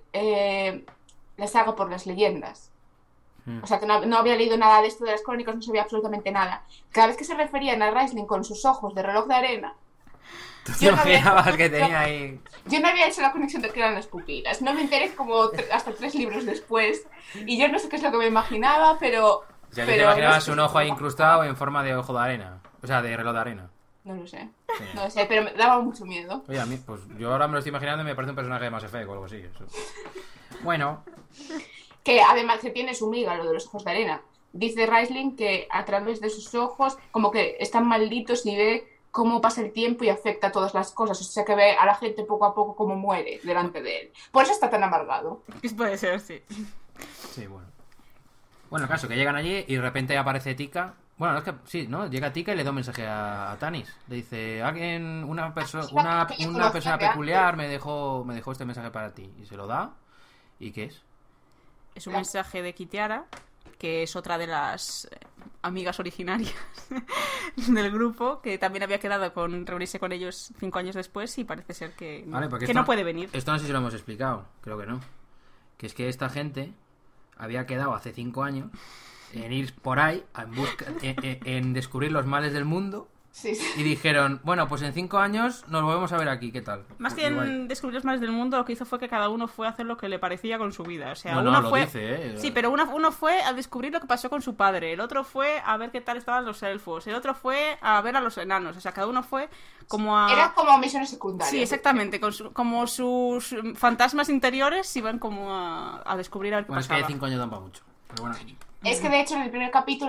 la saga por las leyendas. O sea, que no había leído nada de esto de las crónicas, no sabía absolutamente nada. Cada vez que se referían a Raistlin con sus ojos de reloj de arena, yo no había hecho la conexión de que eran las pupilas. No me enteré como hasta 3 libros después. Y yo no sé qué es lo que me imaginaba, pero... O sea, ¿te imaginabas un ojo ahí incrustado en forma de ojo de arena? O sea, de reloj de arena. No lo sé. Sí. No lo sé, pero me daba mucho miedo. Oye, a mí, pues yo ahora me lo estoy imaginando y me parece un personaje de Mass Effect o algo así. Eso. Bueno. Que además que tiene su miga, lo de los ojos de arena. Dice Raistlin que a través de sus ojos como que están malditos y ve cómo pasa el tiempo y afecta a todas las cosas. O sea, que ve a la gente poco a poco como muere delante de él. Por eso está tan amargado. Puede ser, sí. Sí, bueno. Bueno, el caso, que llegan allí y de repente aparece Tika. Bueno, es que sí, ¿no? Llega Tika y le da un mensaje a Tanis. Le dice, una persona peculiar me dejó este mensaje para ti. Y se lo da. ¿Y qué es? Es un mensaje de Kitiara, que es otra de las amigas originarias del grupo, que también había quedado con reunirse con ellos 5 años después, y parece ser que, no puede venir. Esto no sé si lo hemos explicado, creo que no. Que es que esta gente había quedado hace 5 años en ir por ahí en descubrir los males del mundo. Sí. Y dijeron, bueno, pues en 5 años nos volvemos a ver aquí, ¿qué tal? Más que en descubrir los males del mundo, lo que hizo fue que cada uno fue a hacer lo que le parecía con su vida. O sea, uno fue... dice, Sí, pero uno fue a descubrir lo que pasó con su padre, el otro fue a ver qué tal estaban los elfos, el otro fue a ver a los enanos. O sea, cada uno fue como a... Era como misiones secundarias. Sí, exactamente. Como sus fantasmas interiores iban como a descubrir a ver qué pasaba. Es que 5 años dan para mucho. Pero bueno. Es que de hecho en el primer capítulo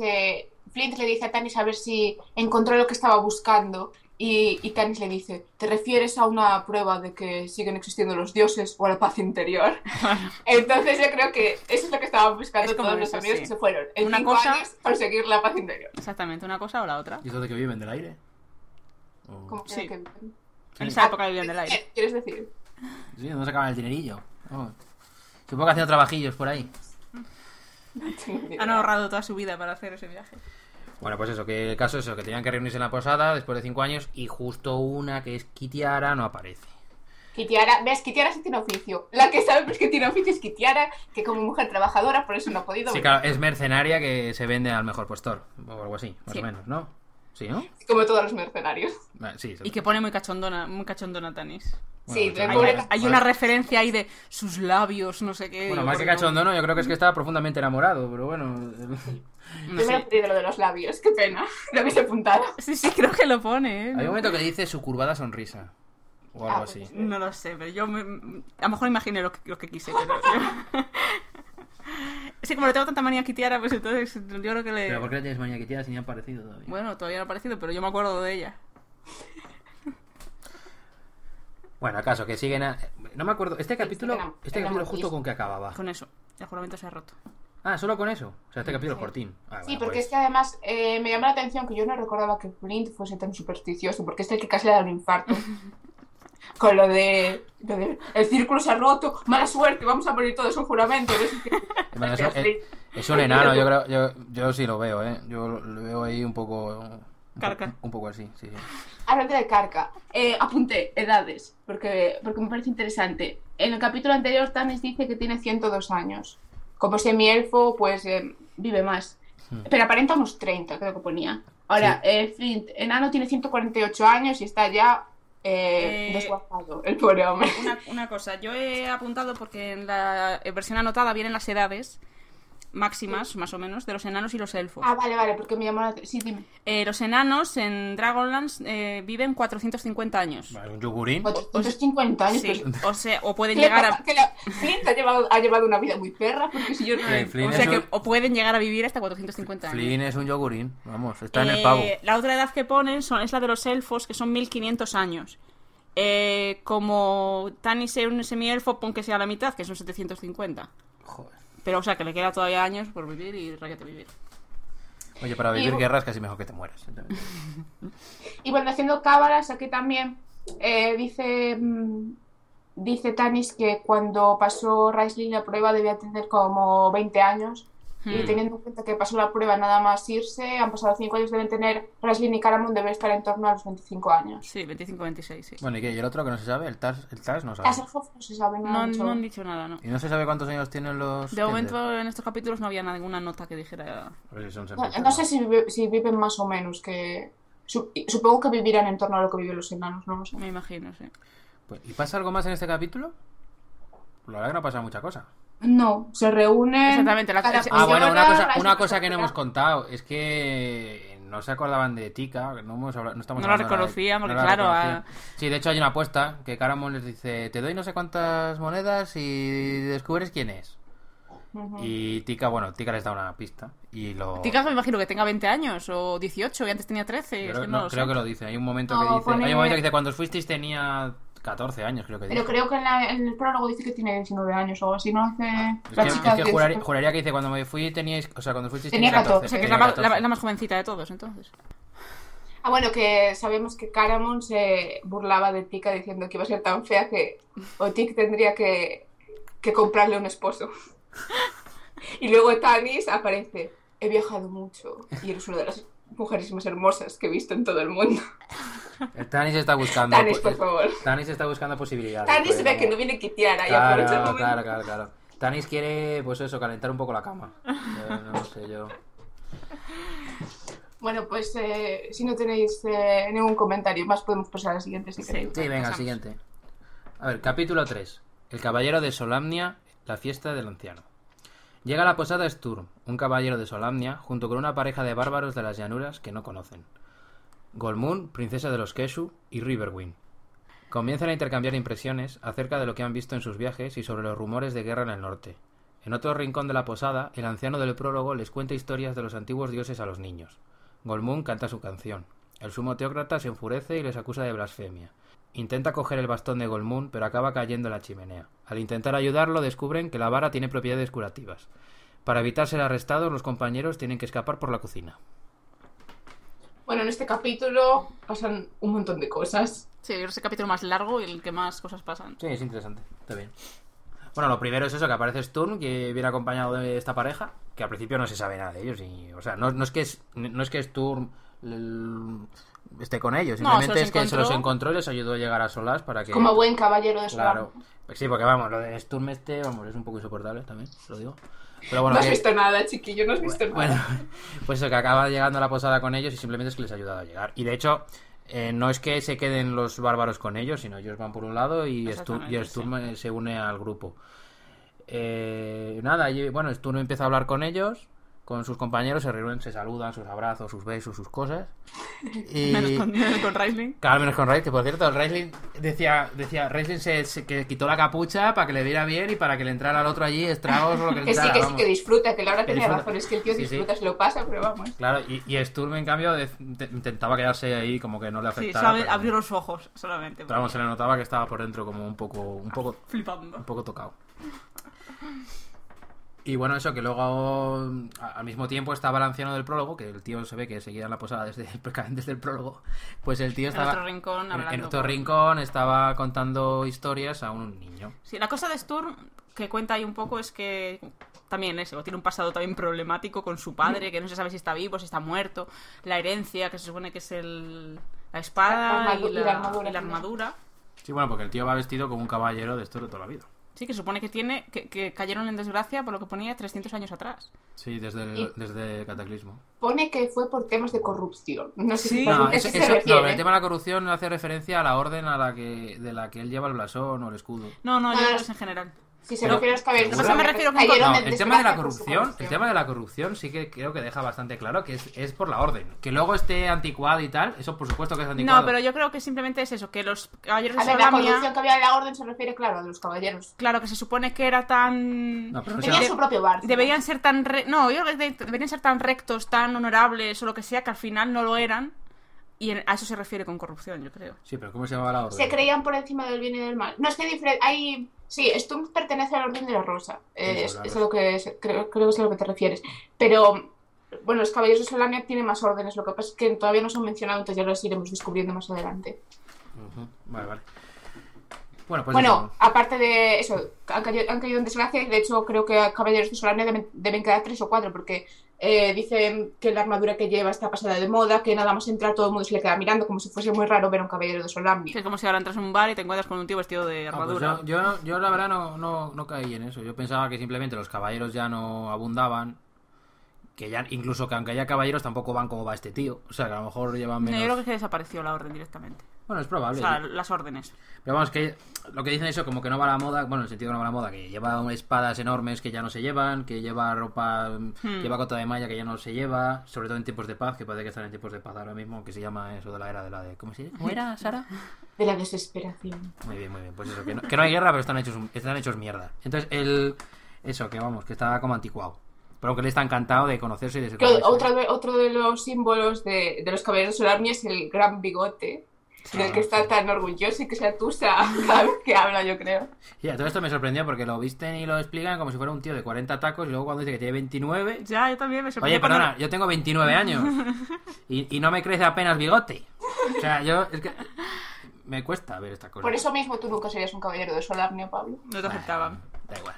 Flint le dice a Tanis a ver si encontró lo que estaba buscando, y Tanis le dice, ¿te refieres a una prueba de que siguen existiendo los dioses o a la paz interior? Entonces yo creo que eso es lo que estaban buscando todos los amigos que se fueron en 5 años para conseguir la paz interior. Exactamente, una cosa o la otra. ¿Y eso de que viven del aire? ¿Cómo que viven? En esa época vivían del aire. ¿Quieres decir? Sí, no se acaba el dinerillo. Supongo que haciendo trabajillos por ahí. Han ahorrado toda su vida para hacer ese viaje. Bueno, pues eso, que el caso es eso, que tenían que reunirse en la posada después de 5 años y justo una que es Kitiara no aparece. Kitiara sí tiene oficio. La que sabe pues que tiene oficio es Kitiara, que como mujer trabajadora por eso no ha podido venir. Sí, claro, es mercenaria que se vende al mejor postor, o algo así, más o menos, ¿no? Sí, ¿no? Como todos los mercenarios. Sí, y que pone muy cachondona Tanis. Sí, hay una referencia ahí de sus labios, no sé qué. Bueno, más que cachondono, yo creo que es que estaba profundamente enamorado, pero bueno. No Yo me sé. he perdido lo de los labios, qué pena. Lo habéis apuntado. Sí, creo que lo pone, ¿eh? Hay un momento que dice su curvada sonrisa. O algo así. No lo sé, pero yo a lo mejor imaginé lo que quise, pero yo... Es que como le tengo tanta manía a Kitiara, pues entonces yo creo que le... ¿Pero por qué le tienes manía que tía si ni ha aparecido todavía? Bueno, todavía no ha aparecido, pero yo me acuerdo de ella. Bueno, acaso, que siguen a... No me acuerdo, este capítulo justo con que acababa. Con eso, el juramento se ha roto. Ah, solo con eso. O sea, este capítulo Sí. cortín. Ah, Sí, bueno, porque pues. es que además me llama la atención que yo no recordaba que Flint fuese tan supersticioso, porque es el que casi le da un infarto. Con lo de el círculo se ha roto, mala suerte, vamos a poner todo eso en juramento. No sé qué. Bueno, Hostia, Flint. es un enano, yo creo. Yo sí lo veo, ¿eh? Yo lo veo ahí un poco. Carca. Un poco así, sí. Hablando de Carca, apunté edades, porque me parece interesante. En el capítulo anterior, Tanis dice que tiene 102 años. Como semielfo, pues vive más. Pero aparenta unos 30, creo que ponía. Ahora, Flint, enano, tiene 148 años y está ya desguazado, el pobre hombre. Una cosa, yo he apuntado porque en la versión anotada vienen las edades máximas, más o menos, de los enanos y los elfos. Ah, vale, porque me llamó la atención. Sí, dime. Los enanos en Dragonlance viven 450 años. Vale, un yogurín. 450 años. Sí, Pues, o sea, o pueden ¿qué le llegar pasa? a... Que Flint ha llevado una vida muy perra, porque si yo no... Flynn O sea es que un- o pueden llegar a vivir hasta 450 años. Flynn es un yogurín. Vamos, está en el pavo. La otra edad que ponen es la de los elfos, que son 1500 años. Como Tanis es un semielfo, pon que sea la mitad, que son 750. Joder. Pero, o sea, que le queda todavía años por vivir y rayate vivir. Oye, para vivir Y- guerras casi mejor que te mueras. Y bueno, haciendo cábalas, aquí también dice Tanis que cuando pasó Raistlin la prueba debía tener como 20 años. Y teniendo en cuenta que pasó la prueba nada más irse, han pasado 5 años, deben tener, Raistlin y Caramon deben estar en torno a los 25 años. Sí, 25-26, sí. Bueno, ¿y qué? ¿Y el otro que no se sabe? ¿El TAS no sabe? Las elfos no se sabe nada. No han dicho nada, ¿no? ¿Y no se sabe cuántos años tienen los... De momento en estos capítulos no había ninguna nota que dijera... A ver si son No sé si viven más o menos, que supongo que vivirán en torno a lo que viven los enanos, no lo sé. Me imagino, sí. Pues, ¿y pasa algo más en este capítulo? La verdad que no pasa mucha cosa. No, se reúnen. Exactamente, Ah, bueno, Raistlin una cosa que no espera. hemos contado es que no se acordaban de Tika, no estamos No la hablando reconocían, de- porque no la claro, reconocían. Sí, de hecho hay una apuesta que Caramon les dice, te doy no sé cuántas monedas y descubres quién es. Ujú. Y Tika les da una pista y lo... Tika me imagino que tenga 20 años o 18 y antes tenía 13. Creo, es que no lo creo sé. que lo dice. Hay un momento No, que dice, pone- hay un momento que dice cuando os fuisteis tenía 14 años, creo que dice. Pero creo que en el prólogo dice que tiene 19 años o algo así, ¿no? La Es chica que que- juraría que dice cuando me fui teníais, o sea, cuando fuisteis Tenía teníais 14, O sea, que es tenía la 14. más jovencita de todos, entonces. Ah, bueno, que sabemos que Caramon se burlaba de Tika diciendo que iba a ser tan fea que Otik tendría que comprarle un esposo. Y luego Tanis aparece, he viajado mucho y eres una de las mujeres más hermosas que he visto en todo el mundo. Tanis está buscando. Tanis, por favor. Tanis está buscando posibilidades. Tanis pues, ve que vamos. no viene Kitiara y aprovecha el Claro, momento. claro. Tanis quiere, pues eso, calentar un poco la cama. No sé yo. Bueno, pues si no tenéis ningún comentario más, podemos pasar a la siguiente si Sí. queréis. Sí, venga, Pasamos. siguiente. A ver, capítulo 3. El caballero de Solamnia, la fiesta del anciano. Llega a la posada Sturm, un caballero de Solamnia, junto con una pareja de bárbaros de las llanuras que no conocen. Golmund, princesa de los Keshu, y Riverwind. Comienzan a intercambiar impresiones acerca de lo que han visto en sus viajes y sobre los rumores de guerra en el norte. En otro rincón de la posada, el anciano del prólogo les cuenta historias de los antiguos dioses a los niños. Golmund canta su canción. El sumo teócrata se enfurece y les acusa de blasfemia. Intenta coger el bastón de Golmund, pero acaba cayendo en la chimenea. Al intentar ayudarlo, descubren que la vara tiene propiedades curativas. Para evitar ser arrestados, los compañeros tienen que escapar por la cocina. Bueno, en este capítulo pasan un montón de cosas. Sí, yo creo que es el capítulo más largo y el que más cosas pasan. Sí, es interesante. Está bien. Bueno, lo primero es eso, que aparece Sturm, que viene acompañado de esta pareja, que al principio no se sabe nada de ellos. Y, o sea, no es que Sturm esté con ellos, No, simplemente se los es que se los encontró. encontró y les ayudó a llegar a solas para que... Como buen caballero de Claro. Solamnia. Sí, porque vamos, lo de Sturm vamos, es un poco insoportable también, lo digo. Pero bueno, No has que- visto nada, chiquillo, no has visto bueno, nada. pues eso, que acaba llegando a la posada con ellos y simplemente es que les ha ayudado a llegar. Y de hecho, no es que se queden los bárbaros con ellos, sino ellos van por un lado y Exactamente, Sturm se une al grupo. Nada, y, bueno, Sturm empieza a hablar con ellos con sus compañeros, se reúnen, se saludan, sus abrazos, sus besos, sus cosas. Y... menos con Raistlin. Claro, menos con Raistlin, que por cierto, el Raistlin Raistlin que quitó la capucha para que le viera bien y para que le entrara al otro allí estragos o lo que le entrara. Que sí, que disfruta, que Laura tenía razón, es que el tío disfruta, se lo pasa, pero vamos. Claro, y Sturm, en cambio, intentaba quedarse ahí como que no le afectara. Sí, abrió los ojos solamente. Pero vamos, se le notaba que estaba por dentro como un poco flipando. Un poco tocado. Y bueno, eso, que luego al mismo tiempo estaba el anciano del prólogo, que el tío se ve que seguía en la posada desde el prólogo. Pues el tío estaba en otro rincón estaba contando historias a un niño. Sí, la cosa de Sturm que cuenta ahí un poco es que también tiene un pasado también problemático con su padre, que no se sabe si está vivo, si está muerto, la herencia, que se supone que es la espada y la armadura. Sí, bueno, porque el tío va vestido como un caballero de esto de toda la vida. Sí, que supone que que cayeron en desgracia por lo que ponía 300 años atrás. Sí, desde el Cataclismo. Pone que fue por temas de corrupción. No sé si el tema de la corrupción hace referencia a la orden de la que él lleva el blasón o el escudo. No, yo creo que es en general. Si se refiere a los caballeros. Me refiero que el tema de la corrupción sí que creo que deja bastante claro que es por la orden. Que luego esté anticuado y tal, eso por supuesto que es anticuado. No, pero yo creo que simplemente es eso, que los caballeros de Solamnia... La corrupción que había en la orden se refiere, claro, a los caballeros. Claro, que se supone que era tan... Tenían su propio bar. Deberían ser tan... deberían ser tan rectos, tan honorables o lo que sea, que al final no lo eran. Y a eso se refiere con corrupción, yo creo. Sí, pero ¿cómo se llamaba la orden? Se creían por encima del bien y del mal. No, es que hay... Sí, Sturm pertenece al Orden de la Rosa. Es a lo que creo que es a lo que te refieres. Pero, bueno, los Caballeros de Solamnia tienen más órdenes. Lo que pasa es que todavía no se han mencionado, entonces ya los iremos descubriendo más adelante. Vale. Bueno, pues aparte de eso, han caído en desgracia y de hecho creo que Caballeros de Solamnia deben quedar 3 o 4 porque dicen que la armadura que lleva está pasada de moda, que nada más entrar todo el mundo se le queda mirando como si fuese muy raro ver a un Caballero de Solamnia. Es como si ahora entras en un bar y te encuentras con un tío vestido de armadura. Pues yo la verdad no caí en eso. Yo pensaba que simplemente los caballeros ya no abundaban, que ya incluso que aunque haya caballeros tampoco van como va este tío. O sea, que a lo mejor llevan menos... No, yo creo que desapareció la orden directamente. Bueno, es probable. O sea, las órdenes. Pero vamos, que lo que dicen eso, como que no va la moda, bueno, en el sentido que no va la moda, que lleva espadas enormes que ya no se llevan, que lleva ropa, lleva cota de malla que ya no se lleva, sobre todo en tiempos de paz, que parece que están en tiempos de paz ahora mismo, que se llama eso de la era de la de... ¿Cómo se llama? ¿Cómo era, Sara? De la desesperación. Muy bien, pues eso, que no hay guerra, pero están hechos mierda. Entonces, eso, que vamos, que está como anticuado. Pero que él está encantado de conocerse y de ser... Otro de los símbolos de los Caballeros de Solamnia es el gran bigote, del que está tan orgulloso y que se atusa cada vez que habla, yo creo. Ya, todo esto me sorprendió porque lo visten y lo explican como si fuera un tío de 40 tacos y luego cuando dice que tiene 29... Ya, yo también me sorprendió. Oye, perdona, yo tengo 29 años y no me crece apenas bigote. O sea, es que... Me cuesta ver esta cosa. Por eso mismo tú nunca serías un Caballero de Solamnia, Pablo. No te aceptaban. Da igual.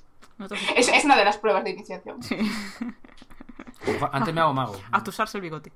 Es una de las pruebas de iniciación. Sí. Antes me hago mago. Atusarse el bigote.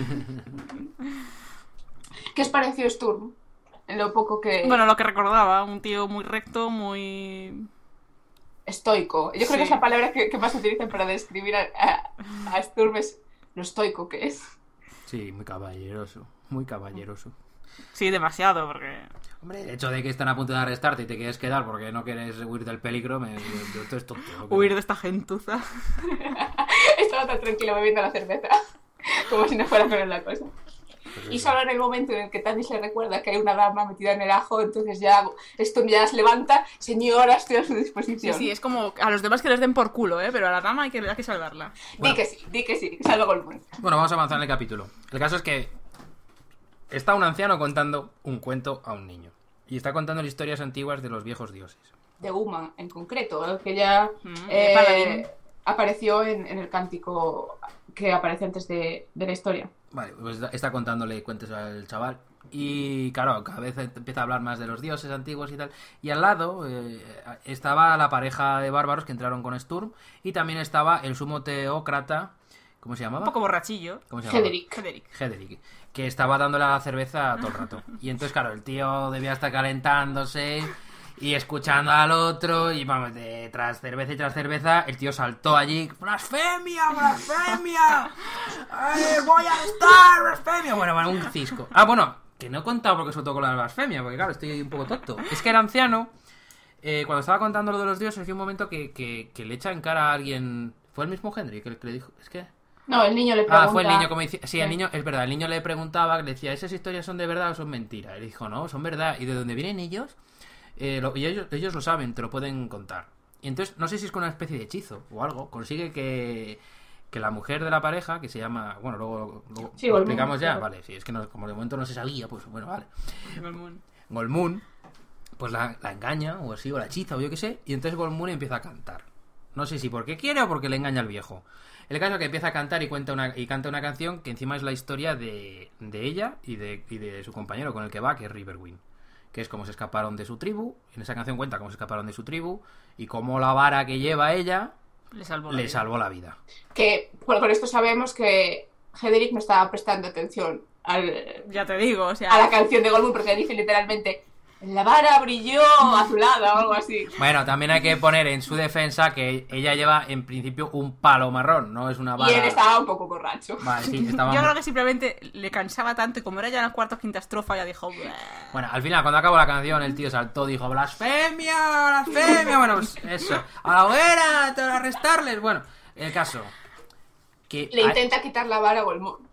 ¿Qué os pareció Sturm? En lo poco que... Bueno, lo que recordaba. Un tío muy recto, muy... estoico. Yo creo que es la palabra que más utilizan para describir a Sturm es lo estoico que es. Sí, muy caballeroso. Muy caballeroso. Sí, demasiado, porque... Hombre, el hecho de que están a punto de arrestarte y te quieres quedar porque no quieres huir del peligro, esto es tonto. Huir de esta gentuza. Estaba tan tranquilo bebiendo la cerveza, como si no fuera con la cosa. Pues y solo en el momento en el que Tandy se recuerda que hay una dama metida en el ajo, entonces ya esto ya se levanta, señora, estoy a su disposición. Sí, es como a los demás que les den por culo, pero a la dama hay que salvarla. Bueno. Di que sí, salva con mundo. Bueno, vamos a avanzar en el capítulo. El caso es que está un anciano contando un cuento a un niño. Y está contando historias antiguas de los viejos dioses. De Uma, en concreto, que ya apareció en el cántico que aparece antes de la historia. Vale, pues está contándole cuentos al chaval. Y claro, cada vez empieza a hablar más de los dioses antiguos y tal. Y al lado estaba la pareja de bárbaros que entraron con Sturm. Y también estaba el sumo teócrata. ¿Cómo se llamaba? Un poco borrachillo. ¿Cómo se llamaba? Hederic. Que estaba dándole la cerveza todo el rato. Y entonces, claro, el tío debía estar calentándose y escuchando al otro. Y vamos, tras cerveza y tras cerveza, el tío saltó allí. ¡Blasfemia! ¡Blasfemia! ¡Voy a estar! ¡Blasfemia! Bueno, un cisco. Bueno, que no he contado porque soltó con la blasfemia, porque claro, estoy un poco tonto. Es que era anciano. Cuando estaba contando lo de los dioses, hay un momento que le echa en cara a alguien ¿Fue el mismo Hendrik el que le dijo? Es que... No, el niño le pregunta... Fue el niño, como dice... Sí, el niño, es verdad, el niño le preguntaba, le decía, ¿esas historias son de verdad o son mentira? Él dijo, no, son verdad. ¿Y de dónde vienen ellos? Y ellos lo saben, te lo pueden contar. Y entonces, no sé si es con una especie de hechizo o algo, consigue que la mujer de la pareja, que se llama... Bueno, luego Sí, lo Golmun, explicamos ya, claro. vale. Sí, es que como de momento no se sabía, pues bueno, vale. Golmun. Golmun, pues la engaña, o así, o la hechiza, o yo qué sé, y entonces Golmun empieza a cantar. No sé si porque quiere o porque le engaña al viejo. El caso es que empieza a cantar y canta una canción que encima es la historia de ella y de su compañero con el que va, que es Riverwind. Que es cómo se escaparon de su tribu. En esa canción cuenta cómo se escaparon de su tribu y cómo la vara que lleva ella Le salvó la vida. Que con esto sabemos que Hederick no estaba prestando atención Ya te digo, o a sea... la canción de Golmun, porque dice literalmente la vara brilló azulada o algo así. Bueno, también hay que poner en su defensa que ella lleva en principio un palo marrón, no es una vara. Y él estaba un poco borracho. Vale, sí, estaba... Yo creo que simplemente le cansaba tanto y como era ya la cuarta o quinta estrofa ya dijo... "Bleh". Bueno, al final, cuando acabó la canción, el tío saltó, dijo, ¡blasfemia! ¡Blasfemia! Bueno, pues eso. ¡A la hoguera! ¡Te voy a arrestarles! Bueno, el caso... que Le intenta quitar la vara a Golmun.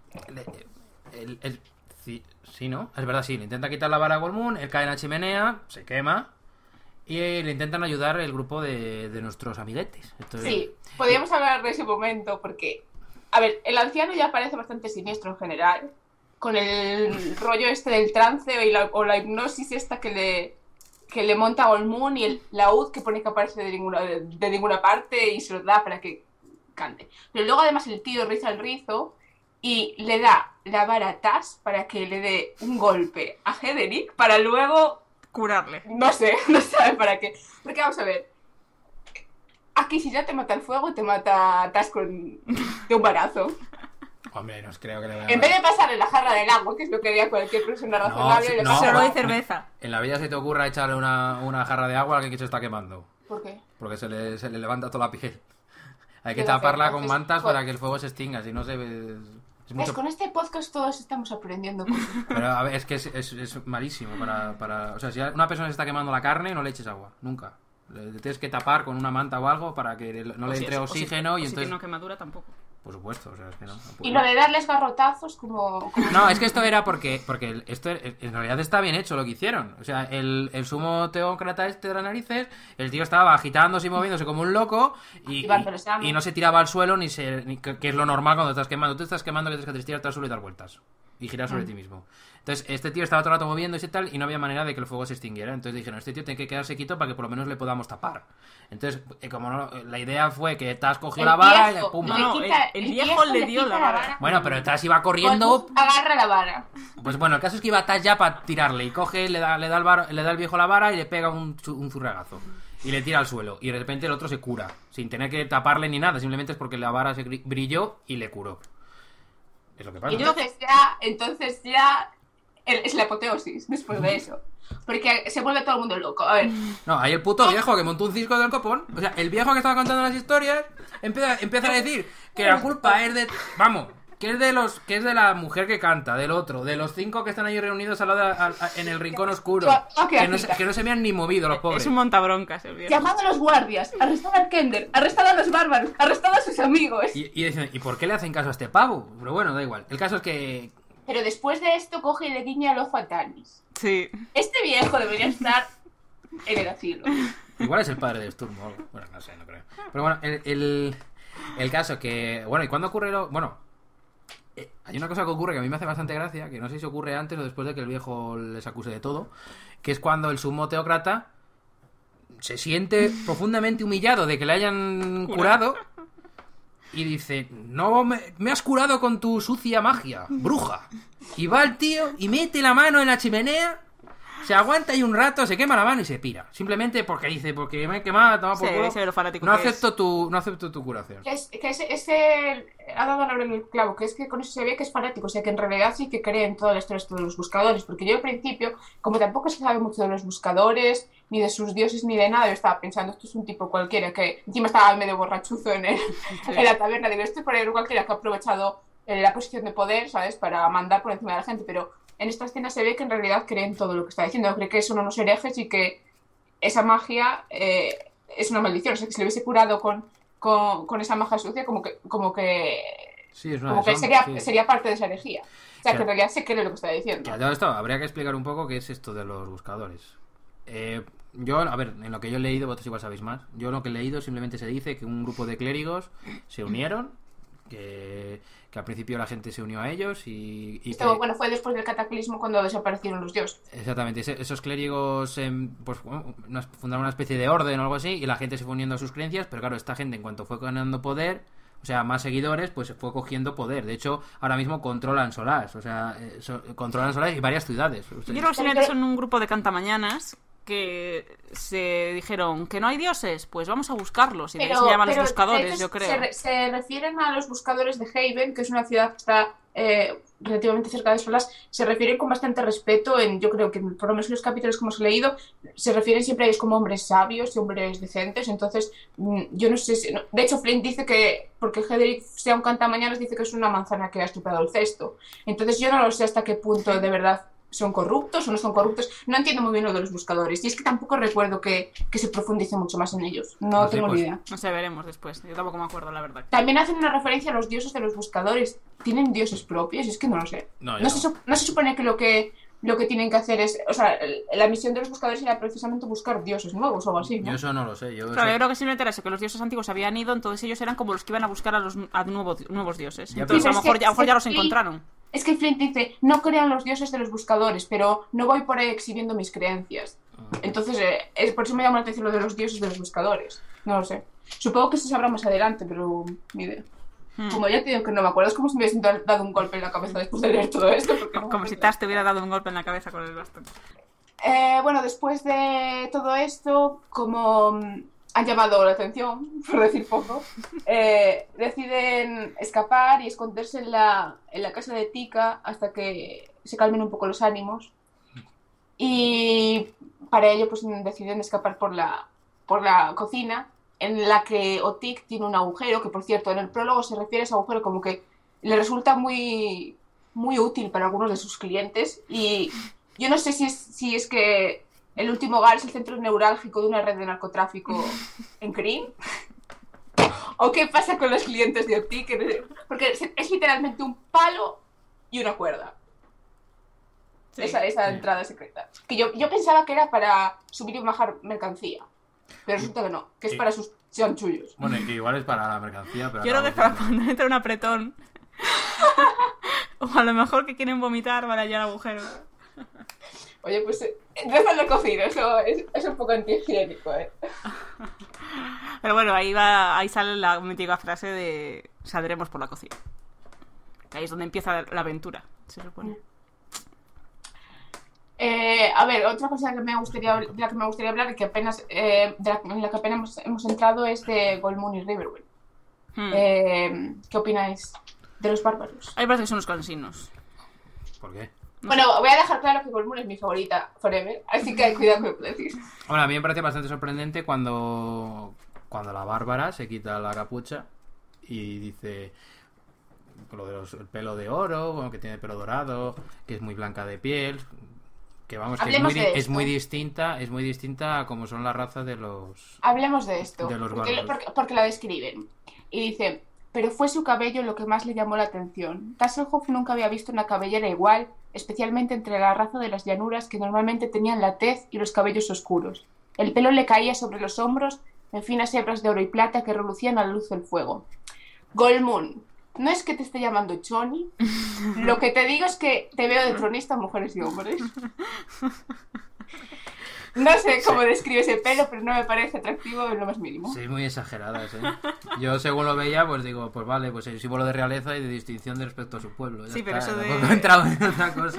Sí, ¿no? Es verdad, sí. Le intenta quitar la vara a Golmun, él cae en la chimenea, se quema... Y le intentan ayudar el grupo de nuestros amiguetes. Entonces... Sí, podríamos hablar de ese momento porque... A ver, el anciano ya parece bastante siniestro en general. Con el rollo este del trance o la hipnosis esta que le monta a Golmun y el laúd que pone que aparece de ninguna parte y se lo da para que cante. Pero luego además el tío riza el rizo y le da la vara a Tas para que le dé un golpe a Hederick para luego... Curarle. No sé, no sabe para qué. Porque vamos a ver. Aquí si ya te mata el fuego, te mata Tas de un barazo. Hombre, no os creo que le vaya a En vez de pasarle la jarra del agua, que es lo que haría cualquier persona razonable, le no, pasa Solo el hay agua. cerveza. En la vida se te ocurra echarle una jarra de agua al que se está quemando. ¿Por qué? Porque se le levanta toda la piel. Hay que ¿Qué hace? taparla con Entonces, mantas pues- para que el fuego se extinga, si no se ve... Es ¿Ves? mucho... Con este podcast todos estamos aprendiendo cosas. Pero a ver, es que es malísimo para... O sea, si una persona se está quemando la carne, no le eches agua, nunca. Le tienes que tapar con una manta o algo para que no le entre oxígeno y Si entonces... tiene una quemadura tampoco. Por supuesto, o sea, es que no Y puede. lo de darles garrotazos como... No, es que esto era porque esto en realidad está bien hecho lo que hicieron. O sea, el sumo teócrata este de las narices, el tío estaba agitándose y moviéndose como un loco y no se tiraba al suelo que es lo normal cuando estás quemando. Tú estás quemando que tienes que tirarte al suelo y dar vueltas y girar sobre ti mismo. Entonces, este tío estaba todo el rato moviéndose y tal y no había manera de que el fuego se extinguiera. Entonces dijeron, este tío tiene que quedarse quieto para que por lo menos le podamos tapar. Entonces, como no, la idea fue que Taz cogió la vara y ¡pum! No, el viejo le dio la vara. Bueno, pero Taz iba corriendo. Agarra la vara. Pues bueno, el caso es que iba Taz ya para tirarle y coge, le da el viejo la vara y le pega un zurragazo. Y le tira al suelo. Y de repente el otro se cura. Sin tener que taparle ni nada. Simplemente es porque la vara se brilló y le curó. Es lo que pasa. Y entonces ya es la apoteosis después de eso. Porque se vuelve todo el mundo loco. A ver, No, hay el puto viejo que montó un cisco del copón. O sea, el viejo que estaba contando las historias empieza a decir que la culpa es de... Vamos, que es de la mujer que canta, del otro, de los 5 que están ahí reunidos al lado en el rincón oscuro. Que no se habían ni movido los pobres. Es un montabroncas el viejo. llamad a los guardias, arrestad al Kender, arrestad a los bárbaros, arrestad a sus amigos. Y dicen, ¿y por qué le hacen caso a este pavo? Pero bueno, da igual. El caso es que... Pero después de esto coge y le guiña el ojo a Tanis. Sí. Este viejo debería estar en el asilo. Igual es el padre de Sturm o algo. Bueno, no sé, no creo. Pero bueno, el caso que... Bueno, ¿y cuándo ocurre lo...? Bueno, hay una cosa que ocurre que a mí me hace bastante gracia, que no sé si ocurre antes o después de que el viejo les acuse de todo, que es cuando el sumo teócrata se siente profundamente humillado de que le hayan curado y dice, no me has curado con tu sucia magia, bruja. Y va el tío y mete la mano en la chimenea, se aguanta ahí un rato, se quema la mano y se pira. Simplemente porque dice, porque me he quemado, toma por culo. Lo fanático No que acepto tu curación. Ha dado la hora en el clavo, que es que con eso se ve que es fanático, o sea que en realidad sí que cree en toda la historia de los buscadores, porque yo al principio, como tampoco se sabe mucho de los buscadores, ni de sus dioses, ni de nada, yo estaba pensando, esto es un tipo cualquiera, que encima estaba medio borrachuzo en la taberna, digo, esto es por cualquiera que ha aprovechado la posición de poder, ¿sabes?, para mandar por encima de la gente, pero en esta escena se ve que en realidad creen todo lo que está diciendo, cree que son unos herejes y que esa magia es una maldición, o sea que si le hubiese curado con con esa magia sucia, como que Sí, es una como que de sombra, sí. sería parte de esa herejía. O sea, Sí. que en realidad se cree lo que está diciendo. Que a todo esto habría que explicar un poco qué es esto de los buscadores. Yo, a ver, en lo que yo he leído, vosotros igual sabéis más. Yo lo que he leído simplemente se dice que un grupo de clérigos se unieron, que al principio la gente se unió a ellos y Esto, que... bueno, fue después del cataclismo cuando desaparecieron los dioses. Exactamente, esos clérigos pues, bueno, fundaron una especie de orden o algo así y la gente se fue uniendo a sus creencias, pero claro, esta gente en cuanto fue ganando poder, o sea, más seguidores, pues fue cogiendo poder. De hecho, ahora mismo controlan Solás, o sea, controlan Solás y varias ciudades. Yo creo que simplemente son un grupo de cantamañanas que se dijeron que no hay dioses, pues vamos a buscarlos. Y de ahí se llaman los buscadores, de hecho, yo creo. Se refieren a los buscadores de Haven, que es una ciudad que está relativamente cerca de Solás. Se refieren con bastante respeto. Yo creo que por lo menos en los capítulos que hemos leído, se refieren siempre a ellos como hombres sabios y hombres decentes. Entonces, yo no sé si... De hecho, Flint dice que, porque Hederic sea un cantamañanas, dice que es una manzana que ha estropeado el cesto. Entonces, yo no lo sé hasta qué punto de verdad son corruptos o no son corruptos. No entiendo muy bien lo de los buscadores. Y es que tampoco recuerdo que se profundice mucho más en ellos. No Sí, tengo pues, ni idea. No sé, veremos después. Yo tampoco me acuerdo, la verdad. También hacen una referencia a los dioses de los buscadores. ¿Tienen dioses propios? Es que no lo sé. No, No se supone que lo que tienen que hacer es... O sea, la misión de los buscadores era precisamente buscar dioses nuevos o algo así, ¿no? yo eso no lo sé. Claro, yo creo que simplemente era eso, que los dioses antiguos habían ido, entonces ellos eran como los que iban a buscar a nuevos dioses. Ya, Entonces pero- a lo mejor ya los Sí. encontraron. Es que Flint dice, no crean los dioses de los buscadores, pero no voy por ahí exhibiendo mis creencias. Entonces, por eso me llama la atención lo de los dioses de los buscadores. No lo sé. Supongo que se sabrá más adelante, pero ni idea. Como ya te digo que no me acuerdo, es como si me hubiesen dado un golpe en la cabeza después de leer todo esto. Porque no me Como si acuerdo. Taz te hubiera dado un golpe en la cabeza con el bastón. Bueno, después de todo esto, como han llamado la atención, por decir poco, deciden escapar y esconderse en la casa de Tika hasta que se calmen un poco los ánimos. Y para ello, pues deciden escapar por la cocina, en la que Otik tiene un agujero, que por cierto, en el prólogo se refiere a ese agujero como que le resulta muy, muy útil para algunos de sus clientes. Y yo no sé si es que el último hogar es el centro neurálgico de una red de narcotráfico en Kryn. ¿O qué pasa con los clientes de Otik? Porque es literalmente un palo y una cuerda. Sí, Esa sí. entrada secreta. Que yo pensaba que era para subir y bajar mercancía. Pero resulta que no, que es Sí. para sus chanchullos. Bueno, y que igual es para la mercancía, pero... Yo creo que es para cuando entra un apretón. O a lo mejor que quieren vomitar para hallar agujero. Oye, pues deja en la cocina, eso es un poco antihigiénico, ¿eh? Pero bueno, ahí sale la mítica frase de saldremos por la cocina. Que ahí es donde empieza la aventura, se supone. A ver, otra cosa de la que me gustaría hablar y que apenas, en la que apenas hemos entrado es de Golmoon y Riverwind. ¿Qué opináis de los bárbaros? A mí me parece que son los cansinos. ¿Por qué? Bueno, voy a dejar claro que Golmoon es mi favorita forever, así que cuidado con lo que decís. Bueno, a mí me parece bastante sorprendente cuando la Bárbara se quita la capucha y dice lo de el pelo de oro, bueno, que tiene pelo dorado, que es muy blanca de piel, que vamos, que Hablemos de es muy esto. distinta a como son las razas de los... Hablemos de esto, De los porque, bárbaros. porque la describen. Y dice, pero fue su cabello lo que más le llamó la atención. Tasselhoff nunca había visto una cabellera igual, especialmente entre la raza de las llanuras que normalmente tenían la tez y los cabellos oscuros. El pelo le caía sobre los hombros en finas hebras de oro y plata que relucían a la luz del fuego. Golmoon, no es que te esté llamando Choni, lo que te digo es que te veo de tronista, mujeres y hombres. No sé cómo describe ese pelo, pero no me parece atractivo en lo más mínimo. Sí, muy exageradas, ¿eh? Yo según lo veía, pues digo, pues vale, pues es símbolo de realeza y de distinción de respecto a su pueblo. Ya Sí, pero está, eso de- tampoco he entrado en otra cosa.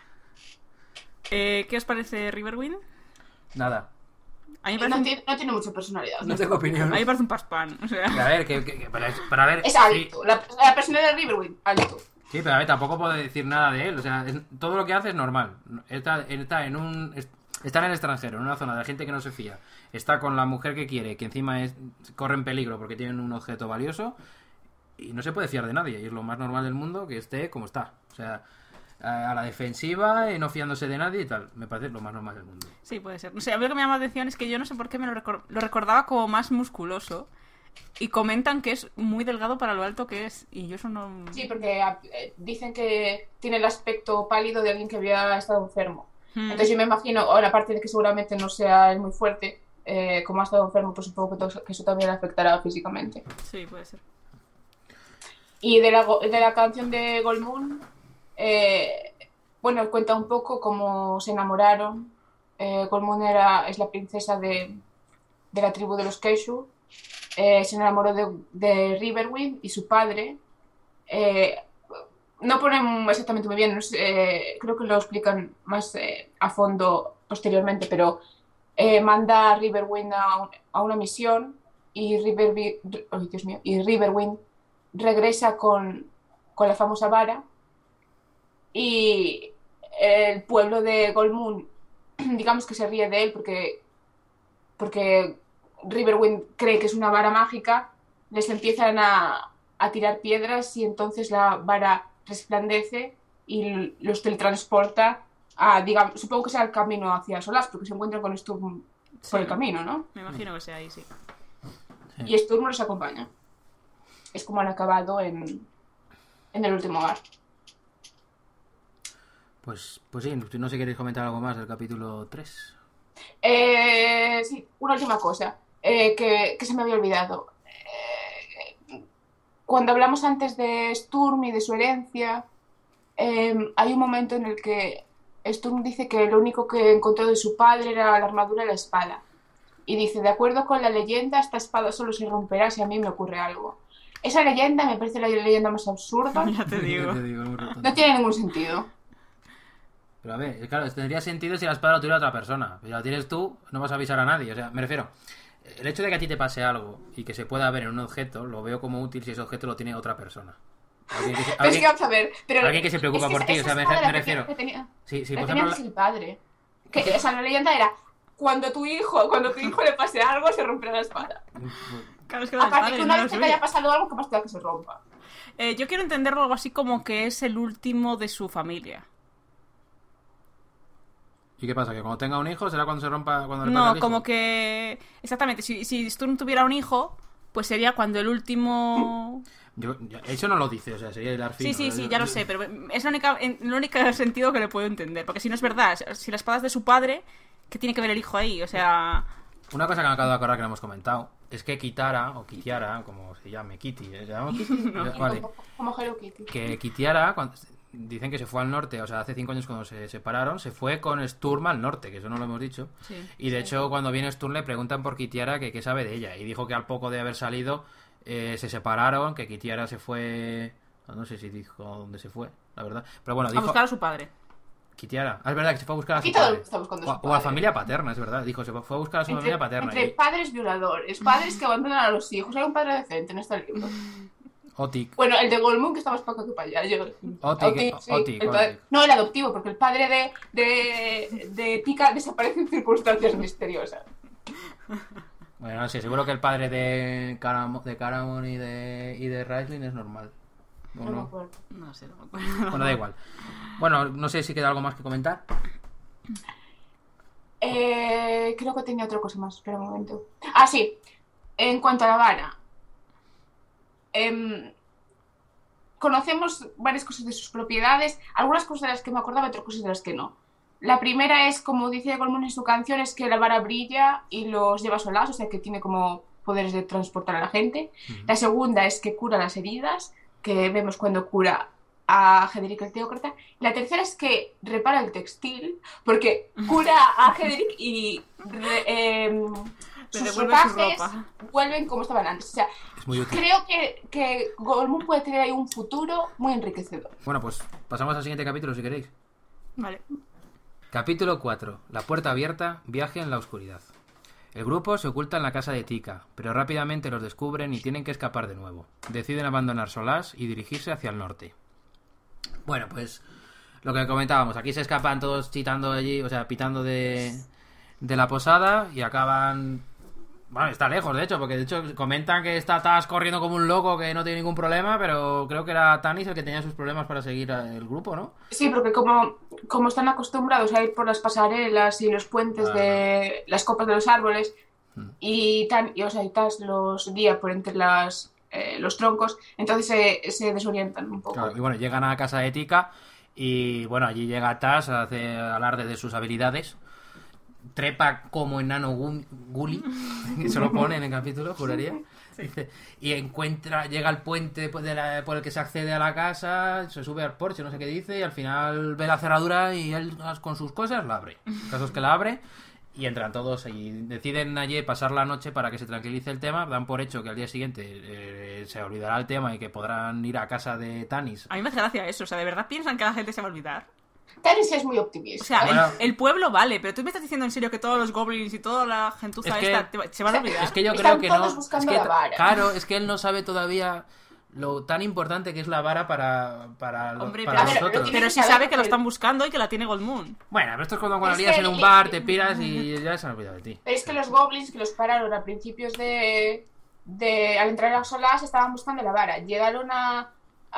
¿Qué os parece Riverwind? Nada, A mí me parece, No tiene mucha personalidad. no tengo opinión. a mí me parece un paspán. O sea, A ver, para ver... Es sí. alto. La personalidad de Riverwind, alto. Sí, pero a ver, tampoco puedo decir nada de él. O sea, todo lo que hace es normal. Está en el extranjero, en una zona de gente que no se fía. Está con la mujer que quiere, que encima corre en peligro porque tienen un objeto valioso. Y no se puede fiar de nadie. Y es lo más normal del mundo que esté como está. O sea, a la defensiva y no fiándose de nadie y tal. Me parece lo más normal del mundo. sí, puede ser. No sé, a mí lo que me llama la atención es que yo no sé por qué me lo recordaba como más musculoso. Y comentan que es muy delgado para lo alto que es. Y yo eso no... Sí, porque dicen que tiene el aspecto pálido de alguien que había estado enfermo. Entonces yo me imagino, ahora aparte de que seguramente no sea muy fuerte, como ha estado enfermo, pues supongo que eso también le afectará físicamente. Sí, puede ser. Y de la canción de Gold Moon, bueno, cuenta un poco cómo se enamoraron. Gold Moon es la princesa de la tribu de los Keishu. Se enamoró de Riverwind y su padre. No ponen exactamente muy bien, no sé, creo que lo explican más a fondo posteriormente, pero manda a Riverwind a una misión y Riverwind regresa con la famosa vara y el pueblo de Gold Moon, digamos que se ríe de él porque Riverwind cree que es una vara mágica, les empiezan a tirar piedras y entonces la vara resplandece y los teletransporta a, digamos, supongo que sea el camino hacia Solas, porque se encuentran con Sturm por el camino, ¿no? Me imagino que sea ahí, sí. Y Sturm los acompaña. Es como han acabado en el último hogar. Pues sí, no sé si queréis comentar algo más del capítulo 3. Sí, una última cosa que se me había olvidado. Cuando hablamos antes de Sturm y de su herencia, hay un momento en el que Sturm dice que lo único que encontró de su padre era la armadura y la espada. Y dice, de acuerdo con la leyenda, esta espada solo se romperá si a mí me ocurre algo. Esa leyenda me parece la leyenda más absurda. Ya te digo. No tiene ningún sentido. Pero a ver, claro, tendría sentido si la espada lo tuviera otra persona. Si la tienes tú, no vas a avisar a nadie. O sea, me refiero, el hecho de que a ti te pase algo y que se pueda ver en un objeto, lo veo como útil si ese objeto lo tiene otra persona. Pero es que vamos a ver. Pero alguien que se preocupa por ti, o sea, me refiero. Sí, por ejemplo. El padre. O sea, la leyenda era: cuando tu hijo le pase algo, se romperá la espada. Claro, es que aparte que una vez que te haya pasado algo, que más te da que se rompa. Yo quiero entenderlo algo así como que es el último de su familia. ¿Y qué pasa? ¿Que cuando tenga un hijo será cuando se rompa? Cuando le No, pase al hijo? como que... Exactamente, si Sturm tuviera un hijo, pues sería cuando el último... Eso no lo dice, o sea, sería el arfino. Sí, ya lo sé, pero es el único sentido que le puedo entender. Porque si no es verdad, si la espada es de su padre, ¿qué tiene que ver el hijo ahí? O sea... Una cosa que me acabo de acordar que no hemos comentado es que Kitara, o Kitiara, como se llame, Kitty, ¿se llama Kitty? No, vale. Como Hello Kitty. Que Kitiara, dicen que se fue al norte, o sea, hace 5 años cuando se separaron, se fue con Sturm al norte, que eso no lo hemos dicho. Sí, y de hecho, cuando viene Sturm le preguntan por Kitiara que qué sabe de ella. Y dijo que al poco de haber salido se separaron, que Kitiara se fue... No sé si dijo dónde se fue, la verdad. Pero bueno, dijo... A buscar a su padre. Kitiara. Es verdad que se fue a buscar a su Aquí todo padre. está buscando a su O a padre. familia paterna, es verdad. Dijo, se fue a buscar a su familia paterna. Entre padres violadores, padres que abandonan a los hijos. Hay un padre decente en este libro. Otik. Bueno, el de Gold Moon, que está más para acá que para allá. Otik. No, el adoptivo, porque el padre de Tika desaparece en circunstancias misteriosas. Bueno, no sé, seguro que el padre de Caramon y de Raistlin es normal. No me acuerdo. No sé, no me acuerdo. Bueno, da igual. Bueno, no sé si queda algo más que comentar. Creo que tenía otra cosa más, espera un momento. Ah, sí. En cuanto a la vara. Conocemos varias cosas de sus propiedades, algunas cosas de las que me acordaba, otras cosas de las que no. La primera es, como dice Gold Moon en su canción, es que la vara brilla y los lleva solas, o sea que tiene como poderes de transportar a la gente. La segunda es que cura las heridas, que vemos cuando cura a Hederic el Teócrata. La tercera es que repara el textil, porque cura a Hederic y sus ropajes vuelven como estaban antes. O sea, creo que Gold Moon puede tener ahí un futuro muy enriquecedor. Bueno, pues pasamos al siguiente capítulo si queréis. Vale. Capítulo 4. La puerta abierta, viaje en la oscuridad. El grupo se oculta en la casa de Tika, pero rápidamente los descubren y tienen que escapar de nuevo. Deciden abandonar Solas y dirigirse hacia el norte. Bueno, pues lo que comentábamos, aquí se escapan todos chitando allí, o sea, pitando de la posada y acaban... Bueno, está lejos, de hecho, porque de hecho comentan que está Taz corriendo como un loco, que no tiene ningún problema, pero creo que era Tanis el que tenía sus problemas para seguir el grupo, ¿no? Sí, porque como están acostumbrados a ir por las pasarelas y los puentes de las copas de los árboles, y Tas los guía por entre los troncos, entonces se desorientan un poco. Claro, y bueno, llegan a casa de Tika y bueno, allí llega Taz, hace alarde de sus habilidades, trepa como enano Gully, que se lo pone en el capítulo, juraría. Dice, y llega al puente por el que se accede a la casa, se sube al porche, no sé qué dice, y al final ve la cerradura y él con sus cosas la abre. El caso es que la abre y entran todos y deciden allí pasar la noche para que se tranquilice el tema. Dan por hecho que al día siguiente se olvidará el tema y que podrán ir a casa de Tanis. A mí me hace gracia eso, o sea, ¿de verdad piensan que la gente se va a olvidar? Tanis es muy optimista. O sea, el pueblo vale, pero tú me estás diciendo en serio que todos los goblins y toda la gentuza se van a olvidar. Es que yo creo que no. Es que, claro, es que él no sabe todavía lo tan importante que es la vara para nosotros. Pero sí sabe que lo están buscando y que la tiene Goldmoon. Bueno, pero esto es cuando la lías en un bar, te piras y ya se han olvidado de ti. Pero es que los goblins que los pararon a principios al entrar a Solas estaban buscando la vara. Llegaron a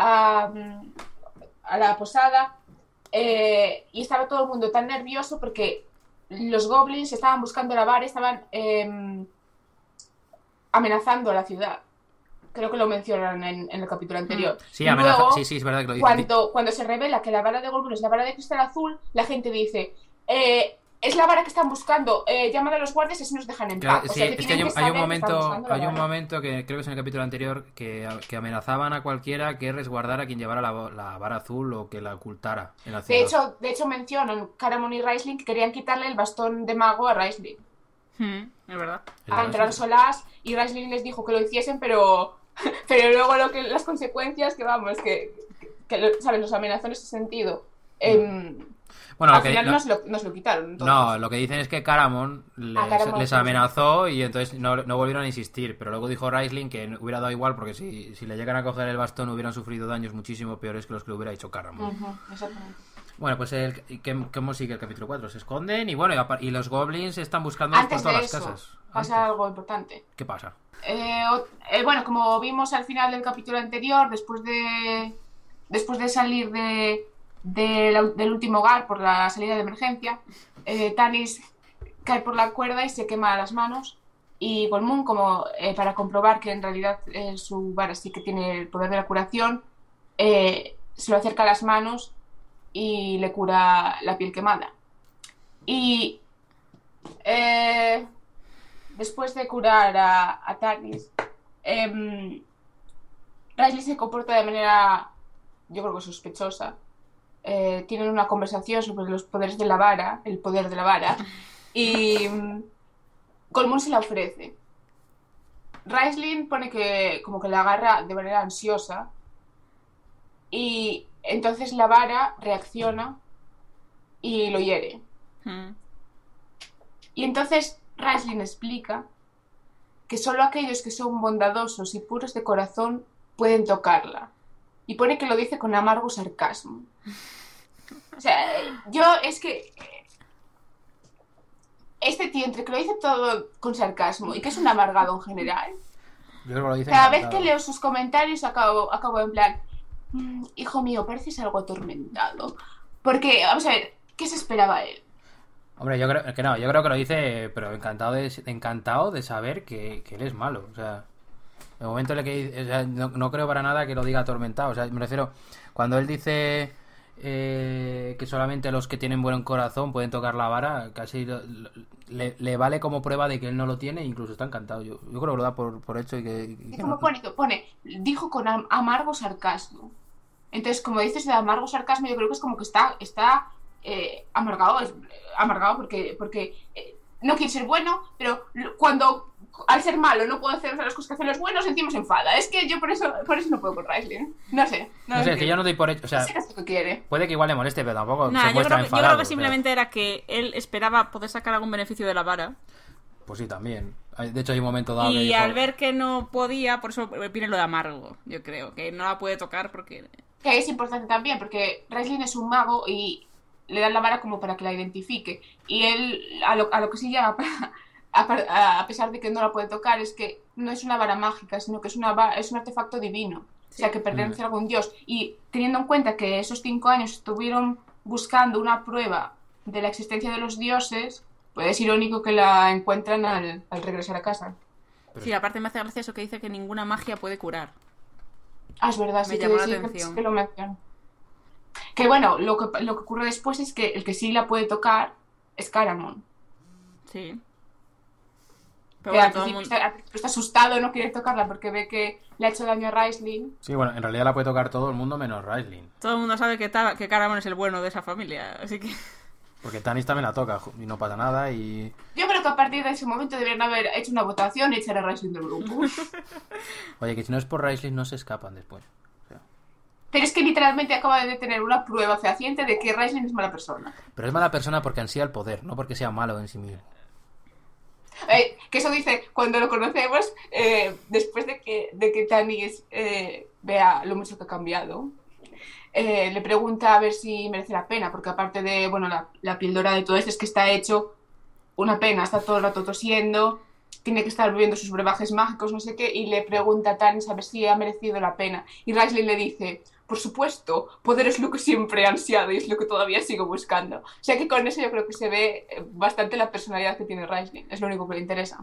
la posada y estaba todo el mundo tan nervioso porque los goblins estaban buscando la vara y estaban amenazando a la ciudad. Creo que lo mencionan en el capítulo anterior. Sí, luego, sí, es verdad que lo dicen. Cuando se revela que la vara de Goldmoon es la vara de cristal azul, la gente dice, es la vara que están buscando, llaman a los guardias y así nos dejan en paz. Claro, sí, es que hay un momento que creo que es en el capítulo anterior que amenazaban a cualquiera que resguardara a quien llevara la vara azul o que la ocultara en la ciudad. De hecho mencionan Caramon y Raistlin que querían quitarle el bastón de mago a Raistlin. Es verdad. Entraron Solas y Raistlin les dijo que lo hiciesen, pero luego las consecuencias que vamos, que ¿sabes? Los amenazó en ese sentido. Bueno, al final nos lo quitaron. Entonces. No, lo que dicen es que Caramon les amenazó y entonces no volvieron a insistir. Pero luego dijo Raistlin que hubiera dado igual porque si le llegan a coger el bastón hubieran sufrido daños muchísimo peores que los que le hubiera hecho Caramon. Exactamente. Bueno, pues ¿cómo sigue el capítulo 4? Se esconden y bueno, y los goblins están buscando por todas las casas. Pasa algo importante. ¿Qué pasa? Bueno, como vimos al final del capítulo anterior, después de salir del último hogar por la salida de emergencia, Tanis cae por la cuerda y se quema las manos y Goldmoon, como para comprobar que en realidad su vara sí que tiene el poder de la curación, se lo acerca a las manos y le cura la piel quemada. Y después de curar a Tanis, Raistlin se comporta de manera, yo creo que sospechosa. Tienen una conversación sobre los poderes de la vara, el poder de la vara, y Goldmoon se la ofrece. Raistlin pone que como que la agarra de manera ansiosa y entonces la vara reacciona y lo hiere. Y entonces Raistlin explica que solo aquellos que son bondadosos y puros de corazón pueden tocarla. Y pone que lo dice con amargo sarcasmo. O sea, es que este tío, entre que lo dice todo con sarcasmo y que es un amargado en general, cada vez que leo sus comentarios acabo en plan, hijo mío, pareces algo atormentado. Porque, vamos a ver, ¿qué se esperaba él? Hombre, yo creo que lo dice, pero encantado de saber que él es malo. O sea, el momento en el que, o sea, no creo para nada que lo diga atormentado. O sea, me refiero, cuando él dice que solamente los que tienen buen corazón pueden tocar la vara, casi le vale como prueba de que él no lo tiene e incluso está encantado. Yo creo que lo da por hecho y que como pone, dijo con amargo sarcasmo. Entonces, como dices de amargo sarcasmo, yo creo que es como que está amargado porque no quiere ser bueno, pero cuando al ser malo no puedo hacer las cosas que hacen los buenos, encima se enfada. Es que yo por eso no puedo con Raistlin. No sé, es que yo no doy por hecho, o sea, no sé qué es lo que quiere. Puede que igual le moleste, pero tampoco se muestra enfadado. Yo creo que simplemente era que él esperaba poder sacar algún beneficio de la vara. Pues sí, también. De hecho hay un momento dado y al ver que no podía, por eso viene lo de amargo, yo creo, que no la puede tocar porque... Que es importante también, porque Raistlin es un mago y le dan la vara como para que la identifique. Y él, a lo que sí llama, a pesar de que no la puede tocar, es que no es una vara mágica, sino que es un artefacto divino. Sí. O sea, que pertenece a algún dios. Y teniendo en cuenta que esos 5 años estuvieron buscando una prueba de la existencia de los dioses, Pues es irónico que la encuentran al regresar a casa. Sí, aparte me hace gracia eso que dice que ninguna magia puede curar. Ah, es verdad, Me sí llamó la sí, atención. que lo mencionan. Que bueno, lo que ocurre después es que el que sí la puede tocar es Caramon. Sí. Que Pero bueno, al todo el principio mundo... está asustado, no quiere tocarla porque ve que le ha hecho daño a Raistlin. Sí, bueno, en realidad la puede tocar todo el mundo menos Raistlin. Todo el mundo sabe que Caramon es el bueno de esa familia, así que... Porque Tanis también la toca y no pasa nada y... Yo creo que a partir de ese momento deberían haber hecho una votación y echar a Raistlin del grupo. Oye, que si no es por Raistlin no se escapan después. O sea, Pero es que literalmente acaba de tener una prueba fehaciente de que Raistlin es mala persona. pero es mala persona porque ansía el poder, no porque sea malo en sí mismo. Que eso dice cuando lo conocemos, después de que Tanis vea lo mucho que ha cambiado. Le pregunta a ver si merece la pena, porque aparte de, bueno, la píldora de todo esto es que está hecho una pena, está todo el rato tosiendo, tiene que estar bebiendo sus brebajes mágicos, no sé qué, y le pregunta a Tanis a ver si ha merecido la pena. Y Raistlin le dice, por supuesto, poder es lo que siempre he ansiado y es lo que todavía sigo buscando. O sea que con eso yo creo que se ve bastante la personalidad que tiene Raistlin, es lo único que le interesa.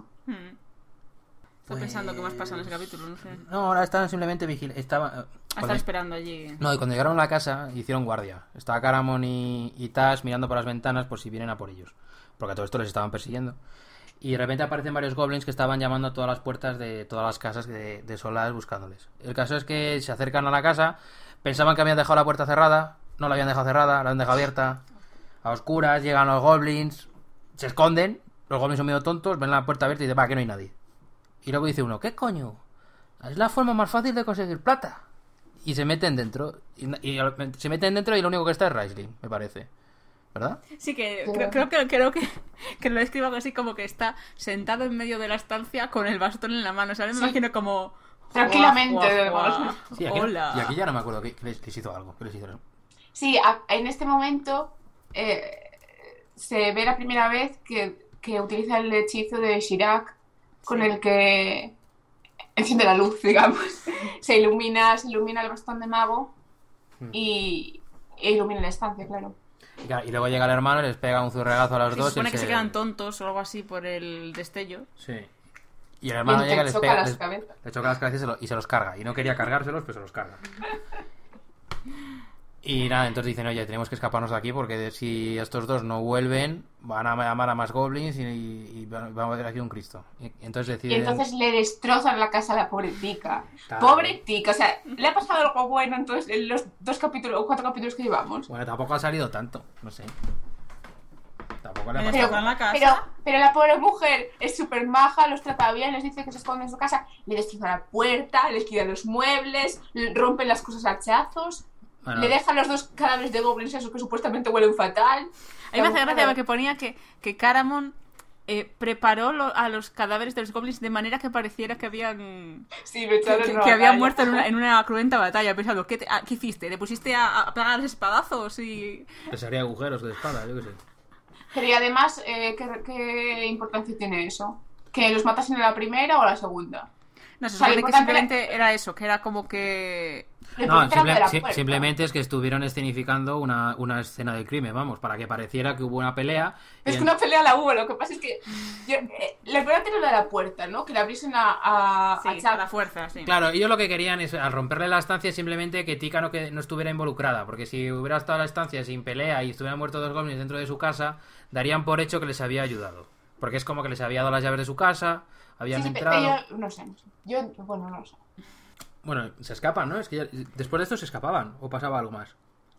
Estoy pensando qué más pasa en ese capítulo, no sé. No, ahora estaban simplemente vigilando. Están esperando allí. No, y cuando llegaron a la casa hicieron guardia. Estaba Caramon y Tash mirando por las ventanas por si vienen a por ellos. Porque a todo esto les estaban persiguiendo. Y de repente aparecen varios goblins que estaban llamando a todas las puertas de todas las casas de Solas buscándoles. El caso es que se acercan a la casa, pensaban que habían dejado la puerta cerrada, no la habían dejado cerrada, la habían dejado abierta. A oscuras llegan los goblins, se esconden, los goblins son medio tontos, ven la puerta abierta y dicen, va, que no hay nadie. Y luego dice uno, ¿qué coño? Es la forma más fácil de conseguir plata. Y se meten dentro. Y se meten dentro y lo único que está es Raistlin, me parece. ¿Verdad? Sí, que creo que lo describo así como que está sentado en medio de la estancia con el bastón en la mano. O sea, me imagino como... Tranquilamente, guau. Sí, aquí, Hola. Y aquí ya no me acuerdo que les hizo algo. ¿Qué les hizo? Sí, en este momento se ve la primera vez que utiliza el hechizo de Shirak con el que enciende la luz, digamos. Se ilumina el bastón de mago e ilumina la estancia, claro. Y luego llega el hermano y les pega un zurregazo a los Sí, dos. se supone y que se quedan tontos o algo así por el destello. Sí. Y el hermano Y llega y le les choca pega. las cabezas. Le choca las cabezas y se los carga. Y no quería cargárselos, pero se los carga. Y nada, entonces dicen, oye, tenemos que escaparnos de aquí porque si estos dos no vuelven, van a llamar a más goblins y vamos a ver aquí un Cristo. Y entonces deciden... Y entonces le destrozan la casa a la pobre tica. Claro. Pobre tica, o sea, le ha pasado algo bueno entonces en los 4 capítulos que llevamos. Bueno, tampoco ha salido tanto, no sé. Tampoco le ha Pero- pasado. en la casa. Pero la pobre mujer es súper maja, los trata bien, les dice que se esconden en su casa, le destroza la puerta, les tira los muebles, rompen las cosas a hachazos, Bueno, le dejan los 2 cadáveres de goblins esos que supuestamente huelen fatal. A mí me hace gracia porque ponía que Caramon preparó a los cadáveres de los goblins de manera que pareciera que habían Sí, me echaron una que habían batalla. muerto en una cruenta batalla. Pensando, ¿qué hiciste? ¿Le pusiste a pegar espadazos? Y... les haría agujeros de espada, yo qué sé. Pero y además, ¿qué importancia tiene eso? ¿Que los matasen en la primera o la segunda? No, se O sea, lo supone que importante simplemente era eso, que era como que... Lo No, importante era lo de la puerta. simplemente es que estuvieron escenificando una escena de crimen, vamos, para que pareciera que hubo una pelea. Es que una pelea la hubo, lo que pasa es que lo importante era lo de la puerta, ¿no? Que la abriesen a Sí, Chuck. a la fuerza, sí. Claro, ellos lo que querían es, al romperle la estancia, simplemente que Tika no estuviera involucrada, porque si hubiera estado la estancia sin pelea y estuvieran muertos 2 goblins dentro de su casa, darían por hecho que les había ayudado. Porque es como que les había dado las llaves de su casa, habían Sí, entrado... pero no sé. Yo, bueno, no lo sé. Bueno, se escapan, ¿no? Es que después de esto se escapaban, o pasaba algo más.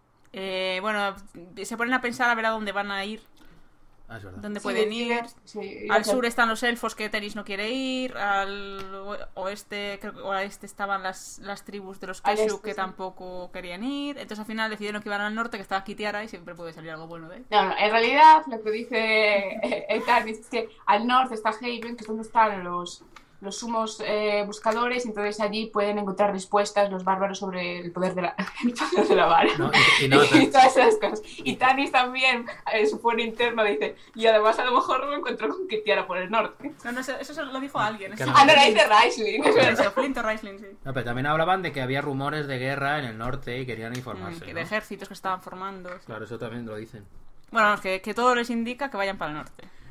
Bueno, se ponen a pensar a ver a dónde van a ir, Ah, es verdad. dónde pueden ir. Sí, Al sur están los elfos que Teris no quiere ir. Al oeste, creo que al este estaban las tribus de los Al Keshu este, que sí. tampoco querían ir. Entonces al final decidieron que iban al norte, que estaba Kitiara y siempre puede salir algo bueno de él. No, en realidad lo que dice Eitan es que al norte está Haven, que es donde están los sumos buscadores, y entonces allí pueden encontrar respuestas los bárbaros sobre el poder de la vara. No, Y todas esas cosas. Y Tanis también, su fuero interno, dice, y además a lo mejor me encuentro con Kitiara por el norte. No, eso lo dijo alguien. Que Eso no. Ah, no, la dice Raistlin. Eso, Flint o Raistlin, sí. No, pero también hablaban de que había rumores de guerra en el norte y querían informarse, Que ¿no? de ejércitos que estaban formando. Claro, eso también lo dicen. Bueno, que todo les indica que vayan para el norte.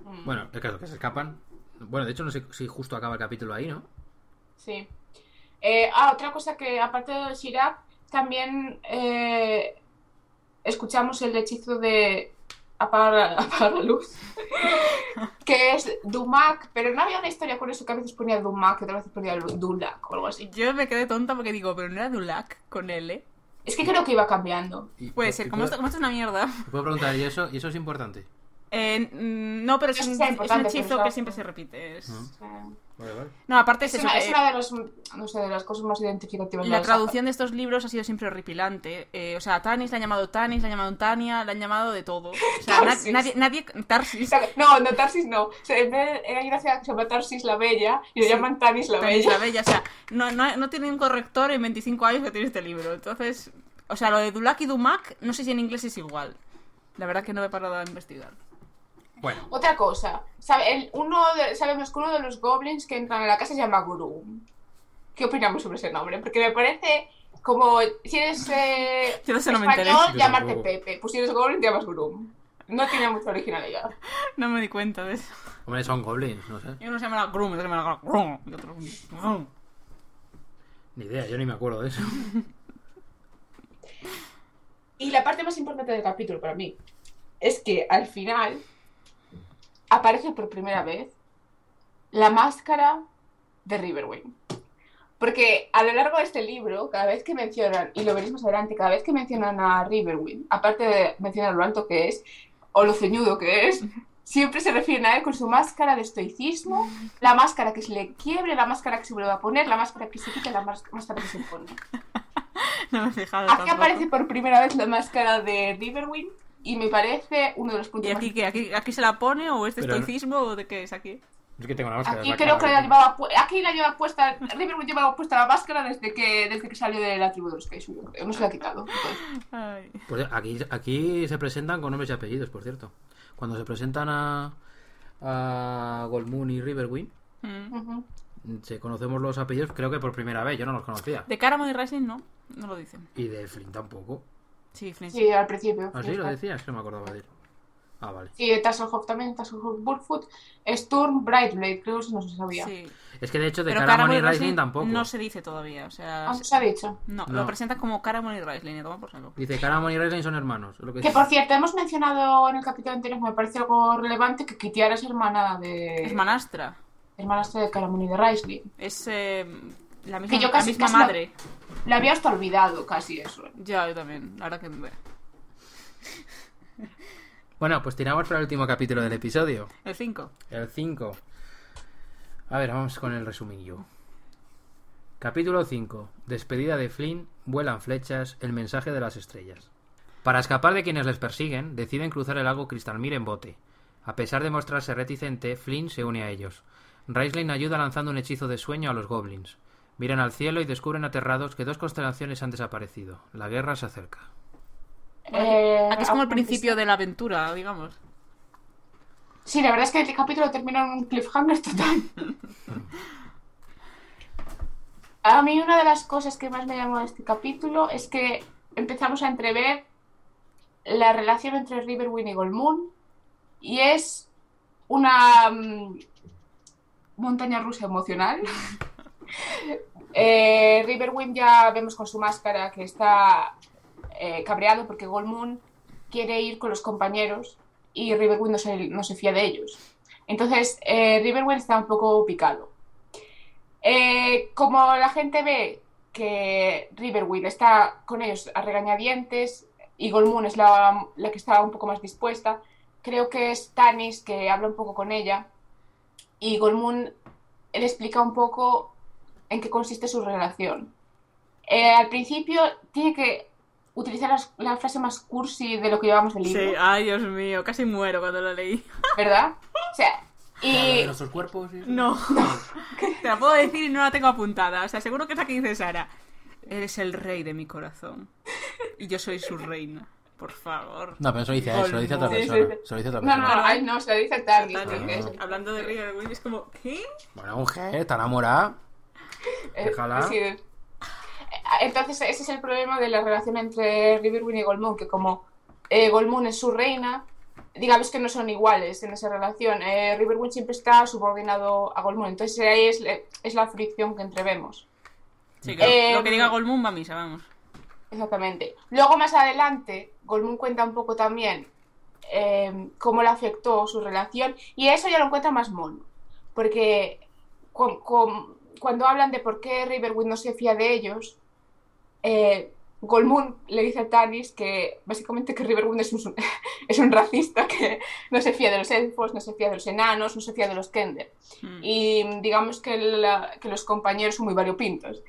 Bueno, el caso que se escapan. Bueno, de hecho no sé si justo acaba el capítulo ahí, ¿no? Sí. Otra cosa que aparte de Shirab, también escuchamos el hechizo de apagar la luz, que es Dumak, pero no había una historia con eso, que a veces ponía Dumak, que otras veces ponía Dulak o algo así. Yo me quedé tonta porque digo, pero no era Dulac con L. Es que creo que iba cambiando. Puede ser, como esto es una mierda. Te puedo preguntar, ¿y eso es importante? No, pero es un hechizo que siempre se repite. Vale. No, aparte es eso. Es una de los, no sé, de las cosas más identificativas. La traducción de estos libros ha sido siempre horripilante. O sea, a Tanis la han llamado Tanis, la han llamado Tania, la han llamado de todo. O sea, nadie. Tarsis. No, Tarsis no. O sea, en vez de, hay una ciudad que se llama Tarsis la Bella y le llaman Tanis la Bella. Tanis la Bella, o sea, no tiene un corrector en 25 años que tiene este libro. Entonces, o sea, lo de Dulac y Dumac, no sé si en inglés es igual. La verdad que no he parado a investigar. Bueno. Otra cosa, sabemos que uno de los goblins que entran a la casa se llama Gurum. ¿Qué opinamos sobre ese nombre? Porque me parece como si eres español, llamarte Pepe. Pues si eres goblin, te llamas Gurum. No tiene mucha originalidad. No me di cuenta de eso. Hombre, son goblins, no sé. Y uno se llama Grum, otro se llama Grum, y otro Grum. Ni idea, yo ni me acuerdo de eso. Y la parte más importante del capítulo para mí es que al final aparece por primera vez la máscara de Riverwind. Porque a lo largo de este libro, cada vez que mencionan, y lo veréis más adelante, cada vez que mencionan a Riverwind, aparte de mencionar lo alto que es, o lo ceñudo que es, siempre se refieren a él con su máscara de estoicismo, la máscara que se le quiebre, la máscara que se vuelve a poner, la máscara que se quita, la máscara que se pone. No me he fijado. Aquí tampoco. aparece por primera vez la máscara de Riverwind y me parece uno de los puntos ¿Y aquí qué? ¿Aquí se la pone o es de estoicismo o de qué es aquí? Es que tengo la máscara. Aquí creo que aquí la lleva puesta, Riverwind llevaba puesta la máscara desde que salió de la tribu de los Kaiju, no se la ha quitado. Ay. Pues aquí se presentan con nombres y apellidos, por cierto. Cuando se presentan a Goldmoon y Riverwind, se conocemos los apellidos, creo que por primera vez, yo no los conocía. De Caramon y Rising no lo dicen. Y de Flynn tampoco. Sí, Flynn. Sí, al principio. ¿Ah, sí? ¿Lo decías? Que no me acordaba de él. Ah, vale. Sí, Tasselhoff también, Tasselhoff, Bullfoot, Sturm, Brightblade, creo que eso no se sabía. Sí. Es que de hecho de Pero Caramon y Rising Rising tampoco. no se dice todavía, o sea... ¿Cómo se ha dicho? No, No. lo presentan como Caramon y Rising, y toma por saco. Dice Caramon y Rising son hermanos. Es lo que Que por cierto, hemos mencionado en el capítulo anterior, me parece algo relevante, que Kitiara es hermana de... Es manastra. Hermanastra de Caramon y de Risley. Es la Que yo misma casi madre. La había hasta olvidado casi eso. Ya, yo también, ahora que me ve. Bueno, pues tiramos para el último capítulo del episodio. El 5. El 5. A ver, vamos con el resumen yo. Capítulo 5. Despedida de Flynn, vuelan flechas, el mensaje de las estrellas. Para escapar de quienes les persiguen, deciden cruzar el lago Crystalmere en bote. A pesar de mostrarse reticente, Flynn se une a ellos. Raistlin ayuda lanzando un hechizo de sueño a los goblins. Miran al cielo y descubren aterrados que 2 constelaciones han desaparecido. La guerra se acerca. Aquí es como el principio de la aventura, digamos. Sí, la verdad es que el capítulo termina en un cliffhanger total. A mí una de las cosas que más me llamó de este capítulo es que empezamos a entrever la relación entre Riverwind y Goldmoon y es una montaña rusa emocional. Riverwind ya vemos con su máscara que está cabreado porque Goldmoon quiere ir con los compañeros y Riverwind no se fía de ellos. Entonces Riverwind está un poco picado. Como la gente ve que Riverwind está con ellos a regañadientes y Goldmoon es la que está un poco más dispuesta, creo que es Tanis que habla un poco con ella y Goldmoon le explica un poco en qué consiste su relación. Al principio tiene que utilizar la frase más cursi de lo que llevamos del libro. Sí, ay, Dios mío, casi muero cuando lo leí. ¿Verdad? O sea, y... ¿Nuestros cuerpos? ¿Sí? No. Te la puedo decir y no la tengo apuntada. O sea, seguro que es la que dice Sara. Eres el rey de mi corazón. Y yo soy su reina. Por favor. No, pero eso dice a él, se lo dice a otra Sí, persona. sí. Se lo dice a otra No, persona. ay, no, se lo dice Tanis. Tanis, hablando de Riverwind, es como, ¿qué? Bueno, mujer, está enamorada. Déjala. Sí. Entonces ese es el problema de la relación entre Riverwind y Goldmoon, que como Goldmoon es su reina, digamos que no son iguales en esa relación. Riverwind siempre está subordinado a Goldmoon, entonces ahí es la fricción que entrevemos. Sí, que lo que diga Goldmoon va a misa, vamos. Exactamente. Luego más adelante, Goldmoon cuenta un poco también cómo le afectó su relación, y eso ya lo encuentra más mono, porque cuando hablan de por qué Riverwind no se fía de ellos, Goldmoon le dice a Tanis que básicamente que Riverwind es un racista, que no se fía de los elfos, no se fía de los enanos, no se fía de los Kender. Y digamos que los compañeros son muy variopintos.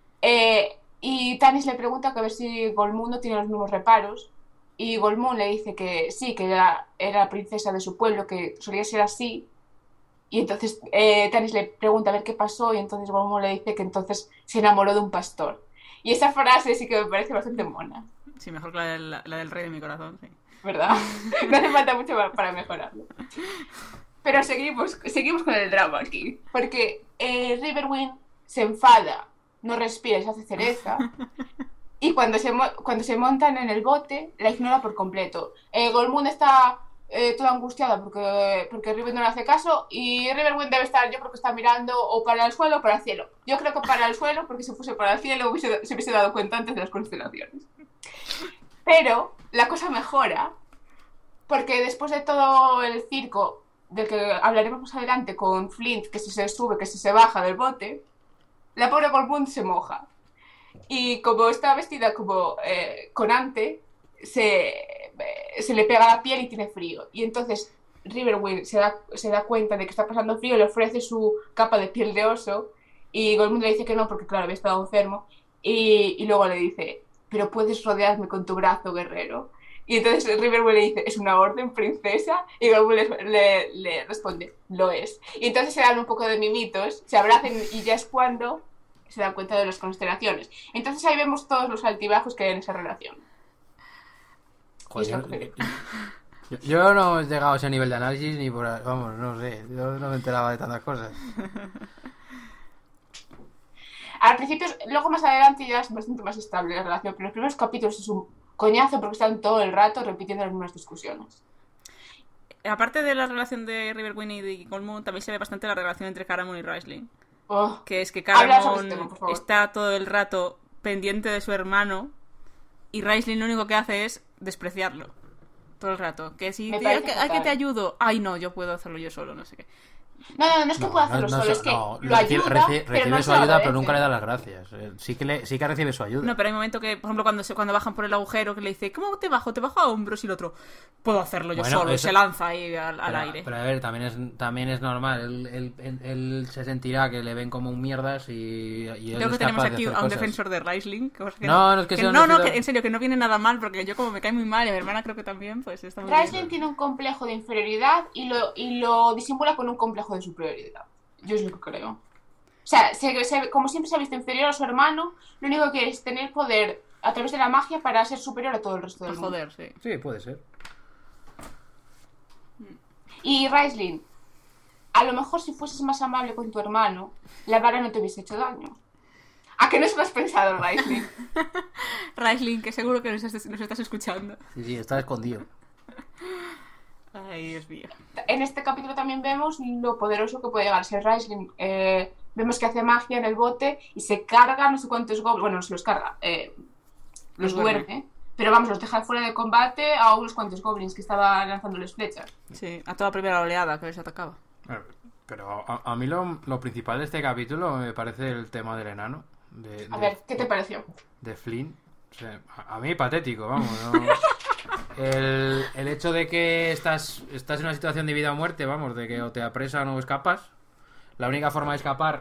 Y Tanis le pregunta que a ver si Goldmoon no tiene los mismos reparos, y Goldmoon le dice que sí, que era princesa de su pueblo, que solía ser así. Y entonces Tanis le pregunta a ver qué pasó, y entonces Goldmoon le dice que entonces se enamoró de un pastor. Y esa frase sí que me parece bastante mona. Sí, mejor que la del rey de mi corazón, sí. ¿Verdad? No hace falta mucho para mejorarlo. Pero seguimos con el drama aquí. Porque Riverwind se enfada, no respira y se hace cereza. Y cuando se montan en el bote, la ignora por completo. Goldmoon está toda angustiada porque Riverwind no le hace caso, y Riverwind debe estar, yo creo que está mirando o para el suelo o para el cielo. Yo creo que para el suelo, porque si fuese para el cielo se hubiese dado cuenta antes de las constelaciones. Pero la cosa mejora, porque después de todo el circo del que hablaremos más adelante con Flint, que si se sube, que si se baja del bote, la pobre Goldmoon se moja. Y como está vestida como con ante, se le pega la piel y tiene frío. Y entonces Riverwind se da cuenta de que está pasando frío, le ofrece su capa de piel de oso, y Goldmoon le dice que no, porque claro, había estado enfermo. Y luego le dice, pero puedes rodearme con tu brazo, guerrero. Y entonces Riverwind le dice, ¿es una orden, princesa? Y Goldmoon le responde, lo es. Y entonces se dan un poco de mimitos, se abrazan, y ya es cuando se dan cuenta de las constelaciones. Entonces ahí vemos todos los altibajos que hay en esa relación. Joder, yo no he llegado a ese nivel de análisis ni por... Vamos, no sé, yo no me enteraba de tantas cosas. Al principio, luego más adelante ya es bastante más estable la relación, pero los primeros capítulos es un coñazo porque están todo el rato repitiendo las mismas discusiones. Aparte de la relación de Riverwind y de Goldmoon, también se ve bastante la relación entre Caramon y Raistlin. Que es que Caramon está todo el rato pendiente de su hermano, y Raistlin lo único que hace es despreciarlo todo el rato. Que si hay que te ayudo, ay no, yo puedo hacerlo yo solo, no sé qué. No es que pueda hacerlo solo, es que lo ayuda, recibe su ayuda, pero nunca le da las gracias. Sí que recibe su ayuda. No, pero hay un momento que, por ejemplo, cuando bajan por el agujero, que le dice, ¿cómo te bajo? Te bajo a hombros, y el otro, puedo hacerlo yo solo, y se lanza ahí al aire. Pero a ver, también es normal. Él se sentirá que le ven como un mierdas, y él creo que es tenemos capaz aquí de hacer a un cosas. defensor de Raistlin. No, es que que en serio, que no viene nada mal, porque yo como me cae muy mal, y a mi hermana creo que también, pues está muy Raistlin bien. tiene un complejo de inferioridad y lo disimula con un complejo de superioridad. Yo es lo que creo. O sea, como siempre se ha visto inferior a su hermano, lo único que quiere es tener poder a través de la magia para ser superior a todo el resto del mundo. Joder, sí. Sí, puede ser. Y Raistlin, a lo mejor si fueses más amable con tu hermano, la vara no te hubiese hecho daño. ¿A qué no se lo has pensado, Raistlin? Raistlin, que seguro que nos estás escuchando. Sí, está escondido. Ay, Dios mío. En este capítulo también vemos lo poderoso que puede llegar a ser Raistlin. Vemos que hace magia en el bote y se carga no sé cuántos goblins. Bueno, no se los carga, los duerme. Pero vamos, los deja fuera de combate a unos cuantos goblins que estaban lanzándoles flechas. Sí, a toda primera oleada que les atacaba. Pero a mí lo principal de este capítulo me parece el tema del enano. A ver, ¿qué te pareció? De Flynn. O sea, a mí patético, vamos. ¿No? El hecho de que estás en una situación de vida o muerte, vamos, de que o te apresan o escapas. La única forma de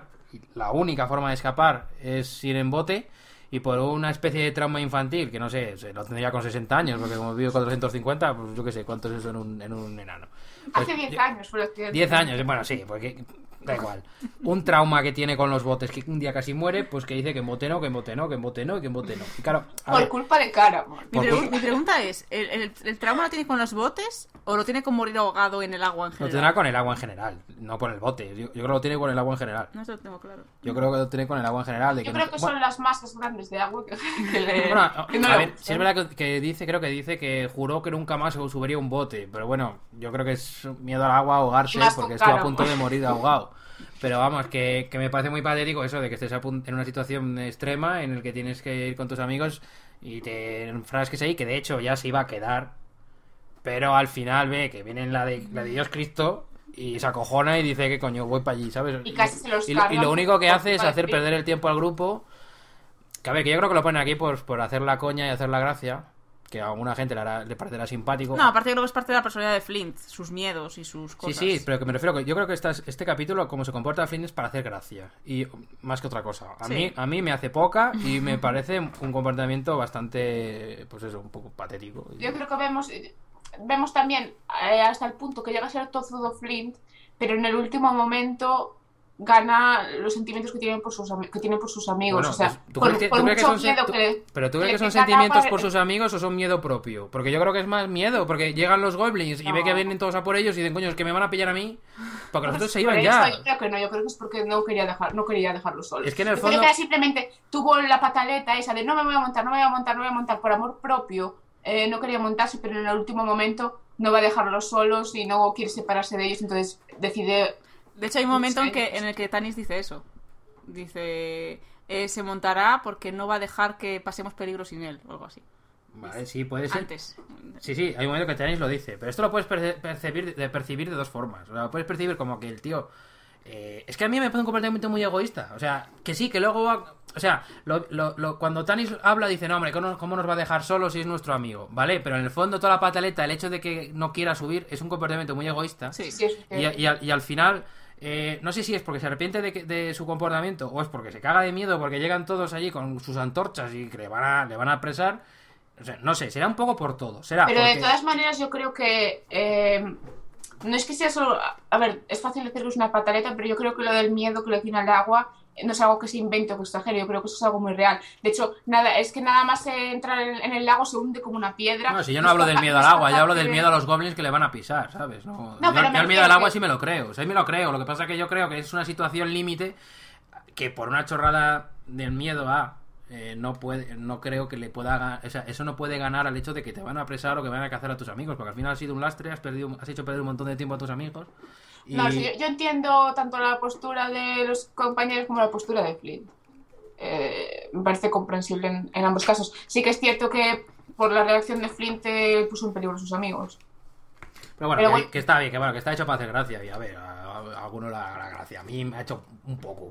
escapar es ir en bote, y por una especie de trauma infantil, que no sé, lo tendría con 60 años, porque como vivo 450, pues yo qué sé, ¿cuánto es eso en un enano? Pues, Hace 10 años fue lo que... 10 años, bueno, sí, porque Da igual. Un trauma que tiene con los botes, que un día casi muere, pues que dice que en bote no, que en bote no, que en bote no, que en bote no. Y claro, por culpa de Caramon. Mi pregunta es, ¿el trauma lo tiene con los botes o lo tiene con morir ahogado en el agua en general? Lo tendrá con el agua en general, no con el bote. Yo creo que lo tiene con el agua en general. No, eso lo tengo claro. Yo creo que lo tiene con el agua en general. Yo creo que son las masas grandes de agua que le... Bueno, que no a le ver, gustan. si es verdad que dice que juró que nunca más subiría un bote, pero bueno, yo creo que es miedo al agua, ahogarse, Más porque con estuvo a Caramon. punto de morir ahogado. Pero vamos, que me parece muy patético eso de que estés en una situación extrema en el que tienes que ir con tus amigos y te enfrasques ahí, que de hecho ya se iba a quedar, pero al final ve que viene la de Dios Cristo y se acojona y dice que coño, voy para allí, ¿sabes? Y casi se los Y cargan lo único que por hace es culpa de hacer Flynn. perder el tiempo al grupo. Que a ver, que yo creo que lo ponen aquí por hacer la coña y hacer la gracia. Que a alguna gente le parecerá simpático. No, aparte creo que es parte de la personalidad de Flint, sus miedos y sus cosas. Sí, pero que me refiero que yo creo que este capítulo, como se comporta Flynn, es para hacer gracia. Y más que otra cosa. Sí. A mí me hace poca y me parece un comportamiento bastante, pues eso, un poco patético. Yo creo que vemos también hasta el punto que llega a ser tozudo Flint, pero en el último momento gana los sentimientos que tienen por sus amigos. Bueno, o sea, pues, ¿tú por, crees que- por tú crees que mucho son miedo tú- que... Pero tú crees que que son le tenga sentimientos para- por sus amigos o son miedo propio? Porque yo creo que es más miedo, porque llegan los goblins y No. ve que vienen todos a por ellos y dicen, coño, es que me van a pillar a mí. Porque los otros se Por iban eso, ya. Yo creo que no, yo creo que es porque no quería dejarlos solos. Es que en el Yo creo fondo- que era simplemente tuvo la pataleta esa de no me voy a montar por amor propio. No quería montarse, pero en el último momento no va a dejarlos solos y no quiere separarse de ellos, entonces decide... De hecho, hay un momento Sí. en el que Tanis dice eso. Dice, se montará porque no va a dejar que pasemos peligro sin él, o algo así. Vale, sí, puede ser. Antes. Sí, hay un momento que Tanis lo dice. Pero esto lo puedes percibir de dos formas. O sea, lo puedes percibir como que el tío... es que a mí me parece un comportamiento muy egoísta. O sea, que sí, que luego va... O sea, cuando Tanis habla dice, no, hombre, ¿cómo nos va a dejar solos si es nuestro amigo? ¿Vale? Pero en el fondo toda la pataleta, el hecho de que no quiera subir, es un comportamiento muy egoísta. Sí. Sí, Y al final... no sé si es porque se arrepiente de su comportamiento o es porque se caga de miedo porque llegan todos allí con sus antorchas y que le van a apresar. O sea, no sé, será un poco por todo. Será Pero porque... de todas maneras yo creo que no es que sea solo... A ver, es fácil decir que es una pataleta, pero yo creo que lo del miedo que le tiene al agua no es algo que se invente o que exagere, yo creo que eso es algo muy real. De hecho, nada más entrar en el lago se hunde como una piedra. No, si yo no hablo del miedo al agua, yo hablo del miedo a los goblins que le van a pisar, ¿sabes? No, Yo pero me el miedo refiero al agua que- sí me lo creo, o sea, me lo creo. Lo que pasa es que yo creo que es una situación límite que por una chorrada del miedo a... no creo que le pueda o sea, eso no puede ganar al hecho de que te van a apresar o que van a cazar a tus amigos, porque al final has sido un lastre, has hecho perder un montón de tiempo a tus amigos. Y... No, sí, yo entiendo tanto la postura de los compañeros como la postura de Flynn. Me parece comprensible en ambos casos. Sí que es cierto que por la reacción de Flynn te puso en peligro a sus amigos. Pero bueno, Pero bueno. que está bien, que está hecho para hacer gracia. Y a ver, a alguno le hará gracia. A mí me ha hecho un poco.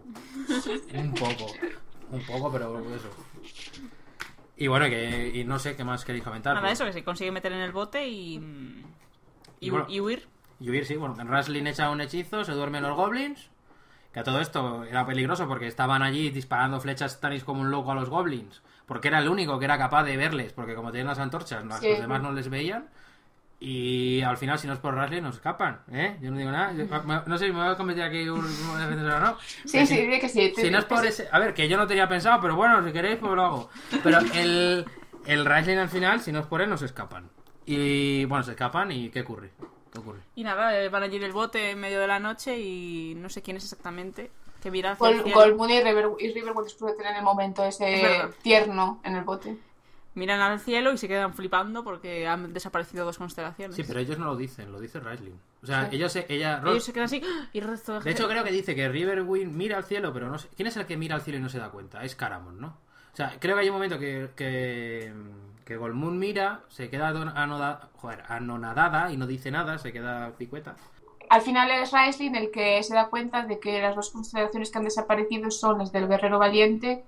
Un poco, pero eso. Y bueno, y no sé qué más queréis comentar. Nada, pues. eso, que se consigue meter en el bote y bueno. huir. Y huir, sí, bueno, Raslin echa un hechizo, se duermen los goblins. Que a todo esto era peligroso porque estaban allí disparando flechas Tanis como un loco a los goblins. Porque era el único que era capaz de verles. Porque como tenían las antorchas, Sí. los demás no les veían. Y al final, si no es por Raslin, nos escapan, ¿eh? Yo no digo nada. No sé si me voy a convertir aquí una vez o no. Sí, sí, diré que sí. Si no es por ese... A ver, que yo no tenía pensado, pero bueno, si queréis, pues lo hago. Pero el Raslin al final, si no es por él, nos escapan. Y bueno, se escapan y ¿qué ocurre? Y nada, van allí en el bote en medio de la noche y no sé quién es exactamente. Que mira hacia el cielo. Goldmoon y Riverwood después de tener el momento Es ese verdad. tierno en el bote. Miran al cielo y se quedan flipando porque han desaparecido dos constelaciones. Sí, pero ellos no lo dicen, lo dice Raslin. O sea, Sí. ella Ellos se quedan así ¡ah! Y el resto de de gente... hecho, creo que dice que Riverwind mira al cielo, pero no sé. ¿Quién es el que mira al cielo y no se da cuenta? Es Caramon, ¿no? O sea, creo que hay un momento que Goldmoon mira, se queda anonadada y no dice nada, se queda picueta. Al final es Raistlin el que se da cuenta de que las dos constelaciones que han desaparecido son las del Guerrero Valiente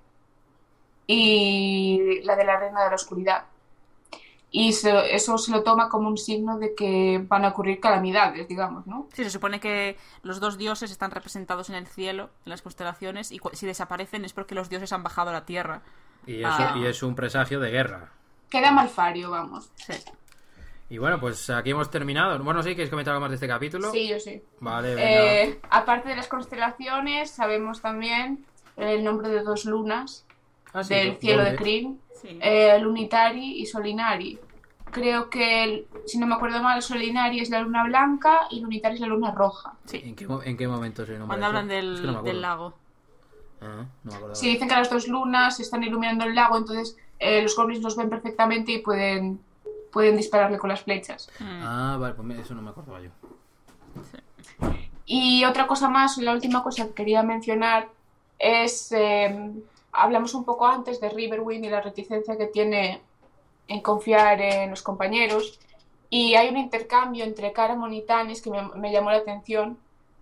y la de la Reina de la Oscuridad. Y eso se lo toma como un signo de que van a ocurrir calamidades, digamos, ¿no? Sí, se supone que los dos dioses están representados en el cielo, en las constelaciones, y si desaparecen es porque los dioses han bajado a la tierra. Y es un presagio de guerra. Queda Malfario, vamos. Sí. Y bueno, pues aquí hemos terminado. Bueno, ¿sí? ¿Quieres comentar algo más de este capítulo? Sí, yo sí. Vale, venga. Aparte de las constelaciones, sabemos también el nombre de 2 lunas del cielo de Kryn, Sí. Lunitari y Solinari. Creo que, si no me acuerdo mal, Solinari es la luna blanca y Lunitari es la luna roja. Sí. ¿En qué momento se nombra Cuando eso? hablan Es que no me acuerdo. del lago. Ah, no me acuerdo. Sí, dicen que las 2 lunas están iluminando el lago, entonces los goblins los ven perfectamente y pueden dispararle con las flechas. Ah, vale, pues eso no me acordaba yo. Y otra cosa más, la última cosa que quería mencionar es, hablamos un poco antes de Riverwind y la reticencia que tiene en confiar en los compañeros, y hay un intercambio entre Caramon y Tanis que me llamó la atención,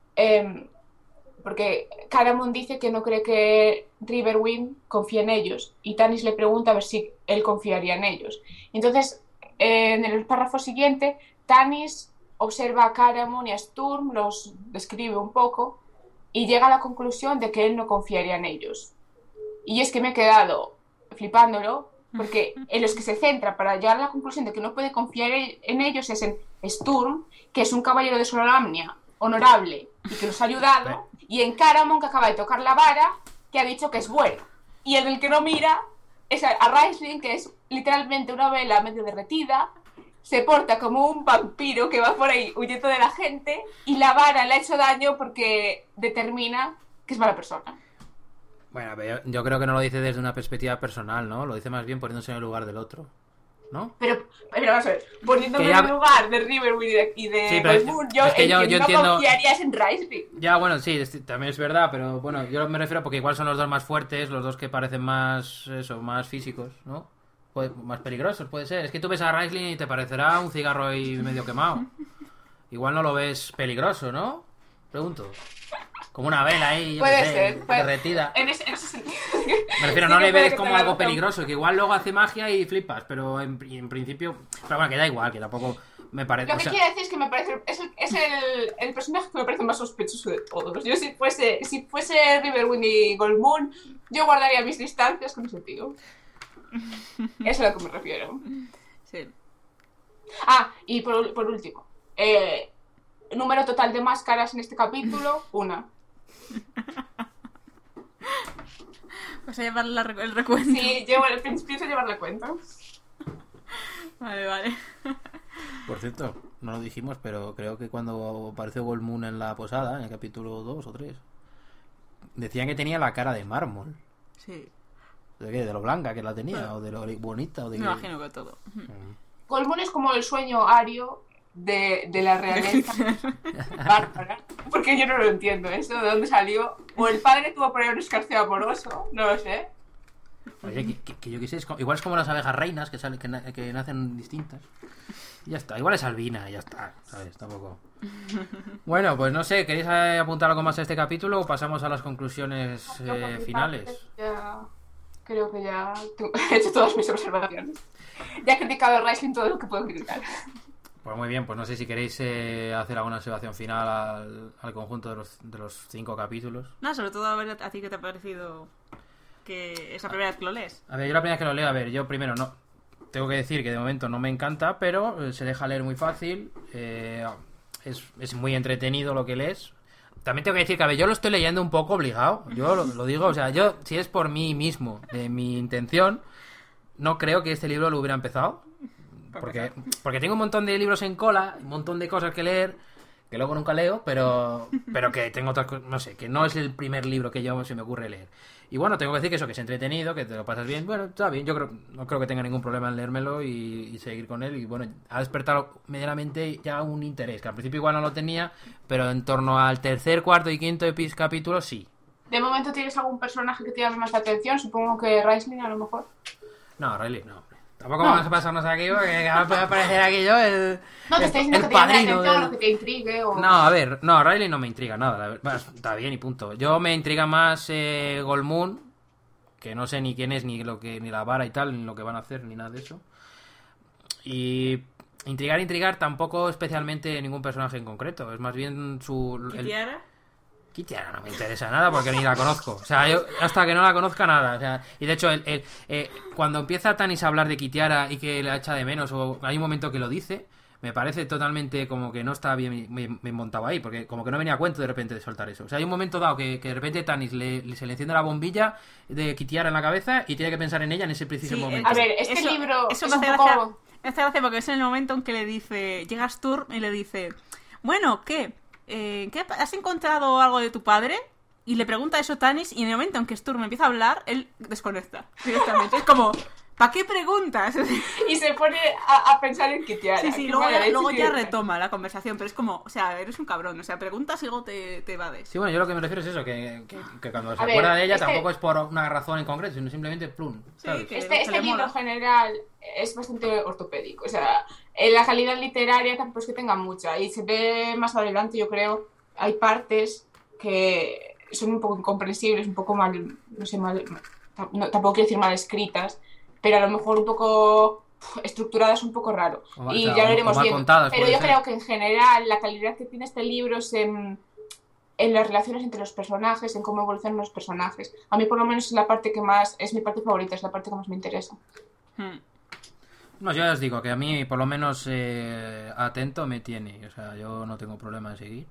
porque Caramon dice que no cree que Riverwind confíe en ellos, y Tanis le pregunta a ver si él confiaría en ellos. Entonces, en el párrafo siguiente, Tanis observa a Caramon y a Sturm, los describe un poco, y llega a la conclusión de que él no confiaría en ellos. Y es que me he quedado flipándolo, porque en los que se centra para llegar a la conclusión de que no puede confiar en ellos es en Sturm, que es un caballero de Solamnia honorable y que nos ha ayudado, y en Caramon, que acaba de tocar la vara, que ha dicho que es bueno. Y en el que no mira es a Raistlin, que es literalmente una vela medio derretida, se porta como un vampiro que va por ahí huyendo de la gente, y la vara le ha hecho daño porque determina que es mala persona. Bueno, pero yo creo que no lo dice desde una perspectiva personal, ¿no? Lo dice más bien poniéndose en el lugar del otro, ¿no? Pero vamos a ver, poniéndome Que ya- en el lugar de Riverwind y de Sí, pero Goldmoon, yo, es que en yo quien no entiendo- confiaría es en Raistlin. Ya, bueno, sí, también es verdad, pero bueno, yo me refiero porque igual son los dos más fuertes, los dos que parecen más, más físicos, ¿no? Más peligrosos, puede ser. Es que tú ves a Raistlin y te parecerá un cigarro ahí medio quemado. Igual no lo ves peligroso, ¿no? Pregunto. Como una vela ahí, yo Puede qué sé, ser, derretida. En ese sentido. Me refiero, Sí no que le puede ves que como tenga algo razón. peligroso, que igual luego hace magia y flipas, pero en principio... Pero bueno, que da igual, que tampoco me parece... Lo o que sea, quiero decir es que me parece es el personaje que me parece más sospechoso de todos. Yo si fuese Riverwind y Goldmoon, yo guardaría mis distancias con ese tío. Es a lo que me refiero. Sí. Ah, y por último, número total de máscaras en este capítulo, 1. Vas a llevar el recuento. Sí, pienso llevar la cuenta. Vale. por cierto, no lo dijimos, pero creo que cuando apareció Goldmoon en la posada, en el capítulo 2 o 3, decían que tenía la cara de mármol. Sí. ¿De qué? ¿De lo blanca que la tenía? ¿O de lo bonita? ¿O de Me qué? imagino que todo. Goldmoon es como el sueño ario de la realeza bárbara, porque yo no lo entiendo eso, de dónde salió. O el padre tuvo por ahí un escarceo amoroso, no lo sé. Oye, que yo qué sé, igual es como las abejas reinas que nacen distintas. Y ya está, igual es albina y ya está, ¿sabes? Tampoco. Bueno, pues no sé, ¿queréis apuntar algo más a este capítulo o pasamos a las conclusiones finales? Ya, creo que ya he hecho todas mis observaciones. Ya he criticado a Raistlin todo lo que puedo criticar. Pues muy bien, pues no sé si queréis hacer alguna observación final al conjunto de los 5 capítulos. No, sobre todo a ver a ti qué te ha parecido que es la primera vez que lo lees. A ver, yo la primera vez que lo leo, yo primero no. Tengo que decir que de momento no me encanta, pero se deja leer muy fácil. Es muy entretenido lo que lees. También tengo que decir que, a ver, yo lo estoy leyendo un poco obligado. Yo lo digo, o sea, yo, si es por mí mismo, de mi intención, no creo que este libro lo hubiera empezado. Porque tengo un montón de libros en cola, un montón de cosas que leer, que luego nunca leo, pero que tengo otras cosas, no sé, que no es el primer libro que se me ocurre leer. Y bueno, tengo que decir que eso, que es entretenido, que te lo pasas bien. Bueno, está bien, no creo que tenga ningún problema en leérmelo y seguir con él. Y bueno, ha despertado medianamente ya un interés, que al principio igual no lo tenía, pero en torno al tercer, cuarto y quinto capítulo sí. De momento, ¿tienes algún personaje que te llame más la atención? Supongo que Raistlin, a lo mejor. No, Riley, no. Tampoco vamos a pasarnos aquí, porque puede aparecer aquí yo No, te estoy diciendo que te llame la atención o que te intrigue o... No, a ver, no, Riley no me intriga nada, la verdad. Está bien y punto. Yo me intriga más Goldmoon, que no sé ni quién es, ni la vara y tal, ni lo que van a hacer, ni nada de eso. Y intrigar tampoco especialmente ningún personaje en concreto. Es más bien ¿Kitiara? Kitiara no me interesa nada porque ni la conozco. O sea, yo hasta que no la conozca nada. O sea, y de hecho, cuando empieza Tanis a hablar de Kitiara y que la echa de menos, o hay un momento que lo dice, me parece totalmente como que no está bien montado ahí, porque como que no venía a cuento de repente de soltar eso. O sea, hay un momento dado que de repente Tannis se le enciende la bombilla de Kitiara en la cabeza y tiene que pensar en ella en ese preciso momento. A ver, libro eso es me un hace poco... me hace gracia porque es en el momento en que le dice, llega Sturm y le dice, bueno, ¿qué? ¿Has encontrado algo de tu padre? Y le pregunta eso a Tannis y en el momento en que Sturm empieza a hablar, él desconecta directamente. Es como, ¿para qué preguntas? Y se pone a pensar en Kitiara. Sí, luego ya retoma la conversación, pero es como, o sea, eres un cabrón, o sea, preguntas y luego te evades. Sí, bueno, yo lo que me refiero es eso, que cuando se acuerda de ella tampoco es por una razón en concreto, sino simplemente plum, ¿sabes? Sí, este libro en general es bastante ortopédico, o sea, la calidad literaria tampoco es que tenga mucha, y se ve más adelante, yo creo, hay partes que son un poco incomprensibles, un poco mal, no sé, tampoco quiero decir mal escritas, pero a lo mejor un poco estructuradas, un poco raro. Y ya lo iremos viendo. Pero yo creo que en general la calidad que tiene este libro es en las relaciones entre los personajes, en cómo evolucionan los personajes. A mí por lo menos es la parte que más, es mi parte favorita, es la parte que más me interesa. No, yo ya os digo que a mí por lo menos atento me tiene, o sea, yo no tengo problema en seguir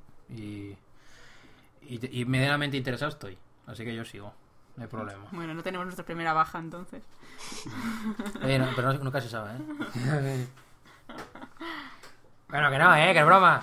y medianamente interesado estoy, así que yo sigo, no hay problema. Bueno, no tenemos nuestra primera baja entonces. No, pero nunca se sabe, ¿eh? Bueno, que no, que es broma.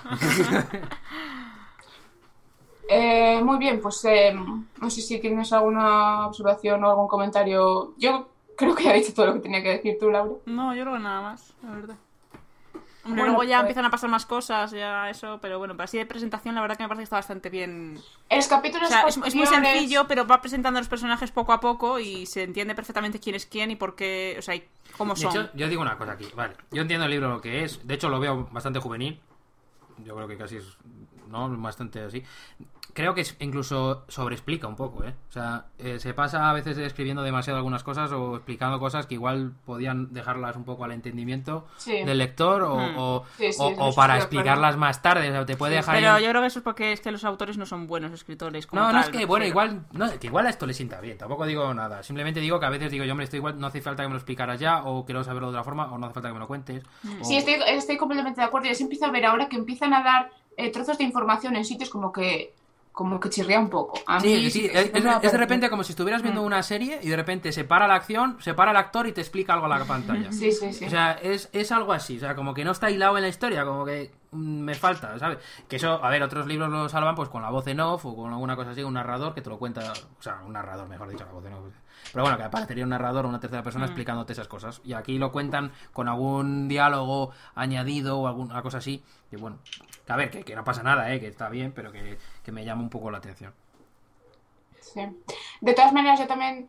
Muy bien, pues no sé si tienes alguna observación o algún comentario. Yo creo que ya he dicho todo lo que tenía que decir tú, Laura. No, yo creo que nada más, la verdad. Bueno, luego ya empiezan a pasar más cosas, ya eso, pero bueno, para así de presentación la verdad que me parece que está bastante bien. En los capítulos es muy sencillo, pero va presentando a los personajes poco a poco y se entiende perfectamente quién es quién y por qué, o sea, y cómo son. De hecho, yo digo una cosa aquí, vale, yo entiendo el libro lo que es, de hecho lo veo bastante juvenil, yo creo que casi es, ¿no? Bastante así. Creo que incluso sobreexplica un poco, ¿eh? O sea, se pasa a veces escribiendo demasiado algunas cosas o explicando cosas que igual podían dejarlas un poco al entendimiento del lector o para explicarlas más tarde. O sea, te puede dejar... Pero yo creo que eso es porque es que los autores no son buenos escritores. Como no es que, bueno, igual a esto le sienta bien. Tampoco digo nada. Simplemente digo que a veces digo, yo, hombre, esto igual no hace falta que me lo explicaras ya o quiero saberlo de otra forma o no hace falta que me lo cuentes. Sí, estoy completamente de acuerdo. Yo sí empiezo a ver ahora que empiezan a dar trozos de información en sitios como que chirría un poco. A mí, sí, es de repente como si estuvieras viendo una serie y de repente se para la acción, se para el actor y te explica algo a la pantalla. Sí. O sea, es algo así, o sea, como que no está hilado en la historia, como que me falta, ¿sabes? Que eso, a ver, otros libros lo salvan pues con la voz en off o con alguna cosa así, un narrador que te lo cuenta, o sea, un narrador, mejor dicho, la voz en off. Pero bueno, que aparecería un narrador o una tercera persona explicándote esas cosas. Y aquí lo cuentan con algún diálogo añadido o alguna cosa así. Que bueno, que a ver, que no pasa nada, que está bien, pero que me llama un poco la atención. Sí. De todas maneras, yo también,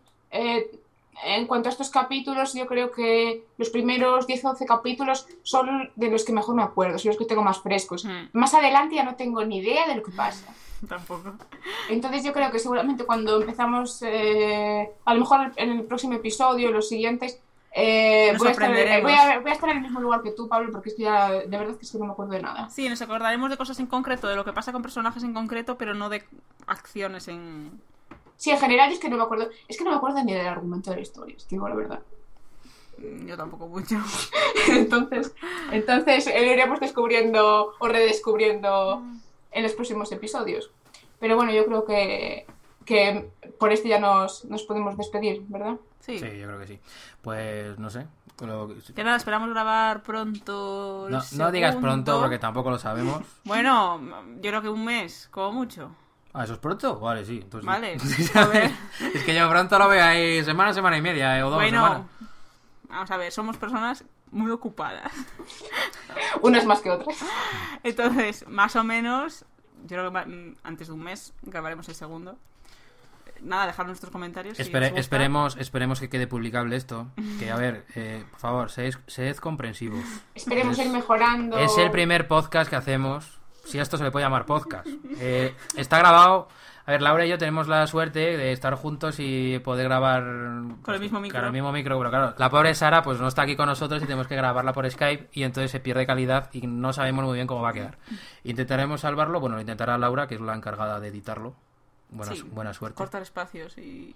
en cuanto a estos capítulos, yo creo que los primeros 10 o 12 capítulos son de los que mejor me acuerdo, son los que tengo más frescos. Más adelante ya no tengo ni idea de lo que pasa. Tampoco. Entonces yo creo que seguramente cuando empezamos, a lo mejor en el próximo episodio, los siguientes, voy a estar en el mismo lugar que tú, Pablo, porque es que ya, de verdad que es que no me acuerdo de nada. Sí, nos acordaremos de cosas en concreto, de lo que pasa con personajes en concreto, pero no de acciones en... Sí, en general es que no me acuerdo, ni del argumento de la historia, te digo la verdad. Yo tampoco mucho. entonces lo iremos descubriendo o redescubriendo en los próximos episodios. Pero bueno, yo creo que por este ya nos podemos despedir, ¿verdad? Sí, yo creo que sí. Pues no sé. Que nada, esperamos grabar pronto. No digas pronto porque tampoco lo sabemos. Bueno, yo creo que un mes, como mucho. ¿Eso es pronto? Vale, sí. Entonces, vale. A ver. Es que yo pronto lo veo ahí semana y media o 2 semanas. Vamos a ver, somos personas muy ocupadas. Unas más que otras. Entonces, más o menos, yo creo que antes de un mes grabaremos el segundo. Nada, dejar nuestros comentarios. Esperemos que quede publicable esto. Que a ver, por favor, sed comprensivos. Esperemos ir mejorando. Es el primer podcast que hacemos. Si a esto se le puede llamar podcast. Está grabado. A ver, Laura y yo tenemos la suerte de estar juntos y poder grabar con el mismo micro. Claro, el mismo micro, pero claro, la pobre Sara pues no está aquí con nosotros y tenemos que grabarla por Skype y entonces se pierde calidad y no sabemos muy bien cómo va a quedar. Intentaremos salvarlo, bueno, lo intentará Laura, que es la encargada de editarlo. Buena suerte. Cortar espacios y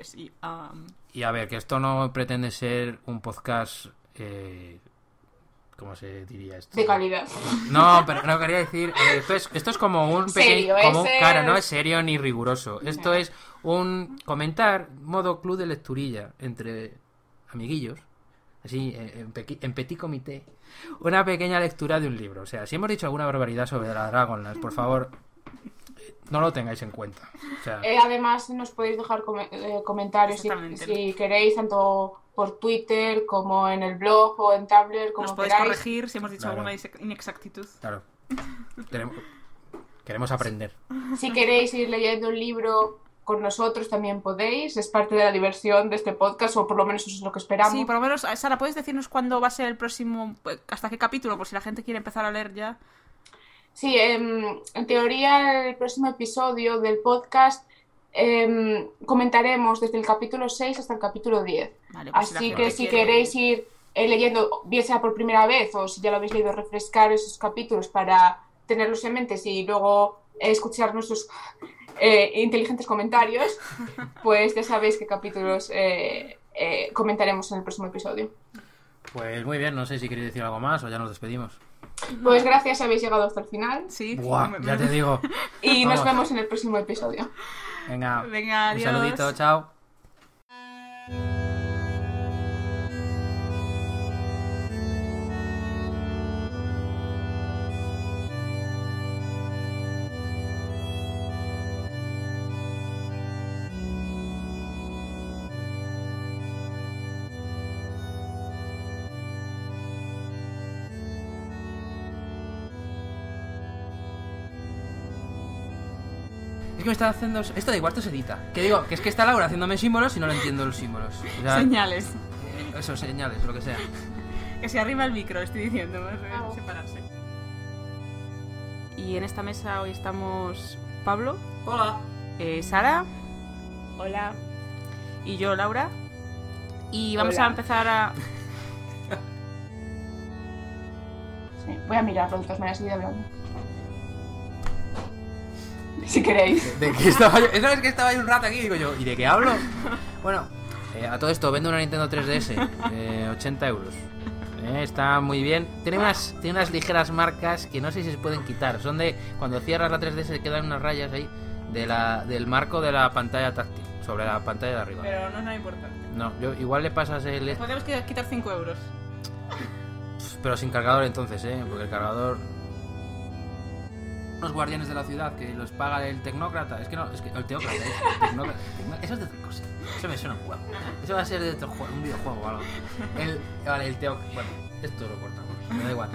a ver, que esto no pretende ser un podcast ¿Cómo se diría esto? De calidad. No, pero no quería decir... esto es como un pequeño... Claro, no es serio ni riguroso. Esto es un comentar, modo club de lecturilla, entre amiguillos, así, en petit comité, una pequeña lectura de un libro. O sea, si hemos dicho alguna barbaridad sobre la Dragonlance, por favor, no lo tengáis en cuenta. O sea, además, nos podéis dejar comentarios si queréis, tanto por Twitter como en el blog o en Tumblr, como nos podéis queráis. corregir si hemos dicho alguna inexactitud. Claro. Queremos aprender. Si queréis ir leyendo un libro con nosotros, también podéis. Es parte de la diversión de este podcast, o por lo menos eso es lo que esperamos. Sí, por lo menos, Sara, ¿puedes decirnos cuándo va a ser el próximo, hasta qué capítulo, por si la gente quiere empezar a leer ya? Sí, en teoría el próximo episodio del podcast comentaremos desde el capítulo 6 hasta el capítulo 10. Vale, pues así que si queréis ir leyendo, bien sea por primera vez o si ya lo habéis leído, refrescar esos capítulos para tenerlos en mente y luego escuchar nuestros inteligentes comentarios, pues ya sabéis qué capítulos comentaremos en el próximo episodio. Pues muy bien, no sé si queréis decir algo más o ya nos despedimos. Pues gracias, habéis llegado hasta el final. Sí. Buah, ya te digo. Y nos vemos en el próximo episodio. Venga, adiós. Un saludito, chao. Que me está haciendo... Esto de cuarto se edita. Que digo, que es que está Laura haciéndome símbolos y no le entiendo los símbolos. O sea, señales. Eso, señales, lo que sea. Que se arriba el micro, estoy diciendo. Separarse. Y en esta mesa hoy estamos Pablo. Hola. Sara. Hola. Y yo, Laura. Y vamos a empezar a... Sí, voy a mirarlo de todas maneras y hablando. Si queréis. ¿De qué estaba yo? Esa vez que estaba yo un rato aquí, digo yo, ¿y de qué hablo? Bueno, a todo esto, vendo una Nintendo 3DS, 80 euros. Está muy bien. Tiene unas ligeras marcas que no sé si se pueden quitar. Son de, cuando cierras la 3DS quedan unas rayas ahí del marco de la pantalla táctil, sobre la pantalla de arriba. Pero no es nada importante. No, igual le pasas el... Podemos quitar 5 euros. Pero sin cargador entonces, porque el cargador... Los guardianes de la ciudad que los paga el tecnócrata. Es que no, es que el teócrata es el tecnócrata. Eso es de otra cosa. Eso me suena un juego. Eso va a ser de otro juego, un videojuego o algo. Vale, el teócrata. Bueno, esto lo cortamos. Me da igual.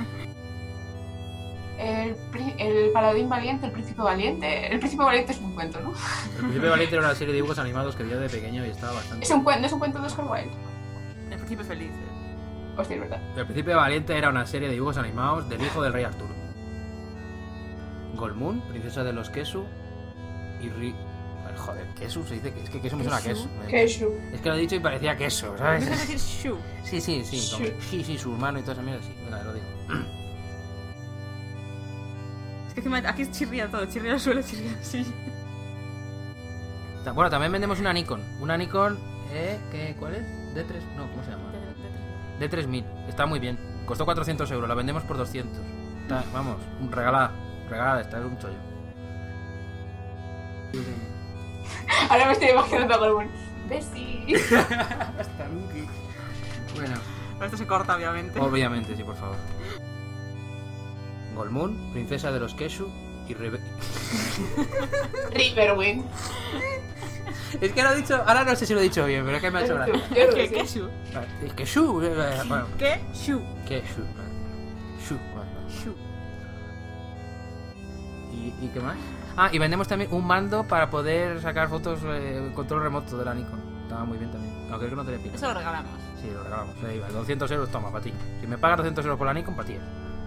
El paladín valiente, el príncipe valiente. El príncipe valiente es un cuento, ¿no? El príncipe valiente era una serie de dibujos animados que vi de pequeño y estaba bastante... Es un cuento de Oscar Wilde. El príncipe feliz. Hostia, es verdad. El príncipe valiente era una serie de dibujos animados del hijo del rey Arturo. Goldmoon, princesa de los Keshu y joder, Keshu se dice que es que Keshu me suena a queso. Keshu. Es que lo he dicho y parecía queso, ¿sabes? ¿Quieres decir Shu? Sí, sí, su hermano y toda esa mierda, sí. Venga, lo digo. Es que encima aquí chirría todo, chirría el suelo, chirría sí. Bueno, también vendemos una Nikon. Una Nikon, ¿cuál es? D3, no, ¿cómo se llama? D3000. Está muy bien. Costó 400 euros, la vendemos por 200. Está, vamos, regalada, está, es un chollo. Ahora me estoy imaginando a Goldmoon. Bessie. Hasta nunca. Bueno. Pero esto se corta, obviamente. Obviamente, sí, por favor. Goldmoon, princesa de los Keshu y Riverwind. Es que lo he dicho, ahora no sé si lo he dicho bien, pero es que me ha hecho gracia. ¿Qué? Keshu. Keshu. Bueno. ¿Qué? Shu. Keshu. Shu. Shu. ¿Y qué más? Ah, y vendemos también un mando para poder sacar fotos control remoto de la Nikon. Estaba muy bien también. Aunque creo que no te le pido. Eso lo regalamos. Sí, lo regalamos. Ahí va. 200 euros, toma, para ti. Si me pagas 200 euros por la Nikon, para ti.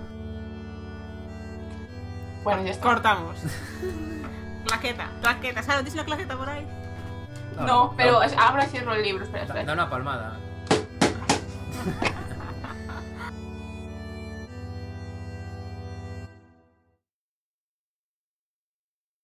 Bueno, ya está. Cortamos. Claqueta. ¿Sabes? ¿Tienes una claqueta por ahí? No, pero ahora cierro el libro. Espera. Da una palmada.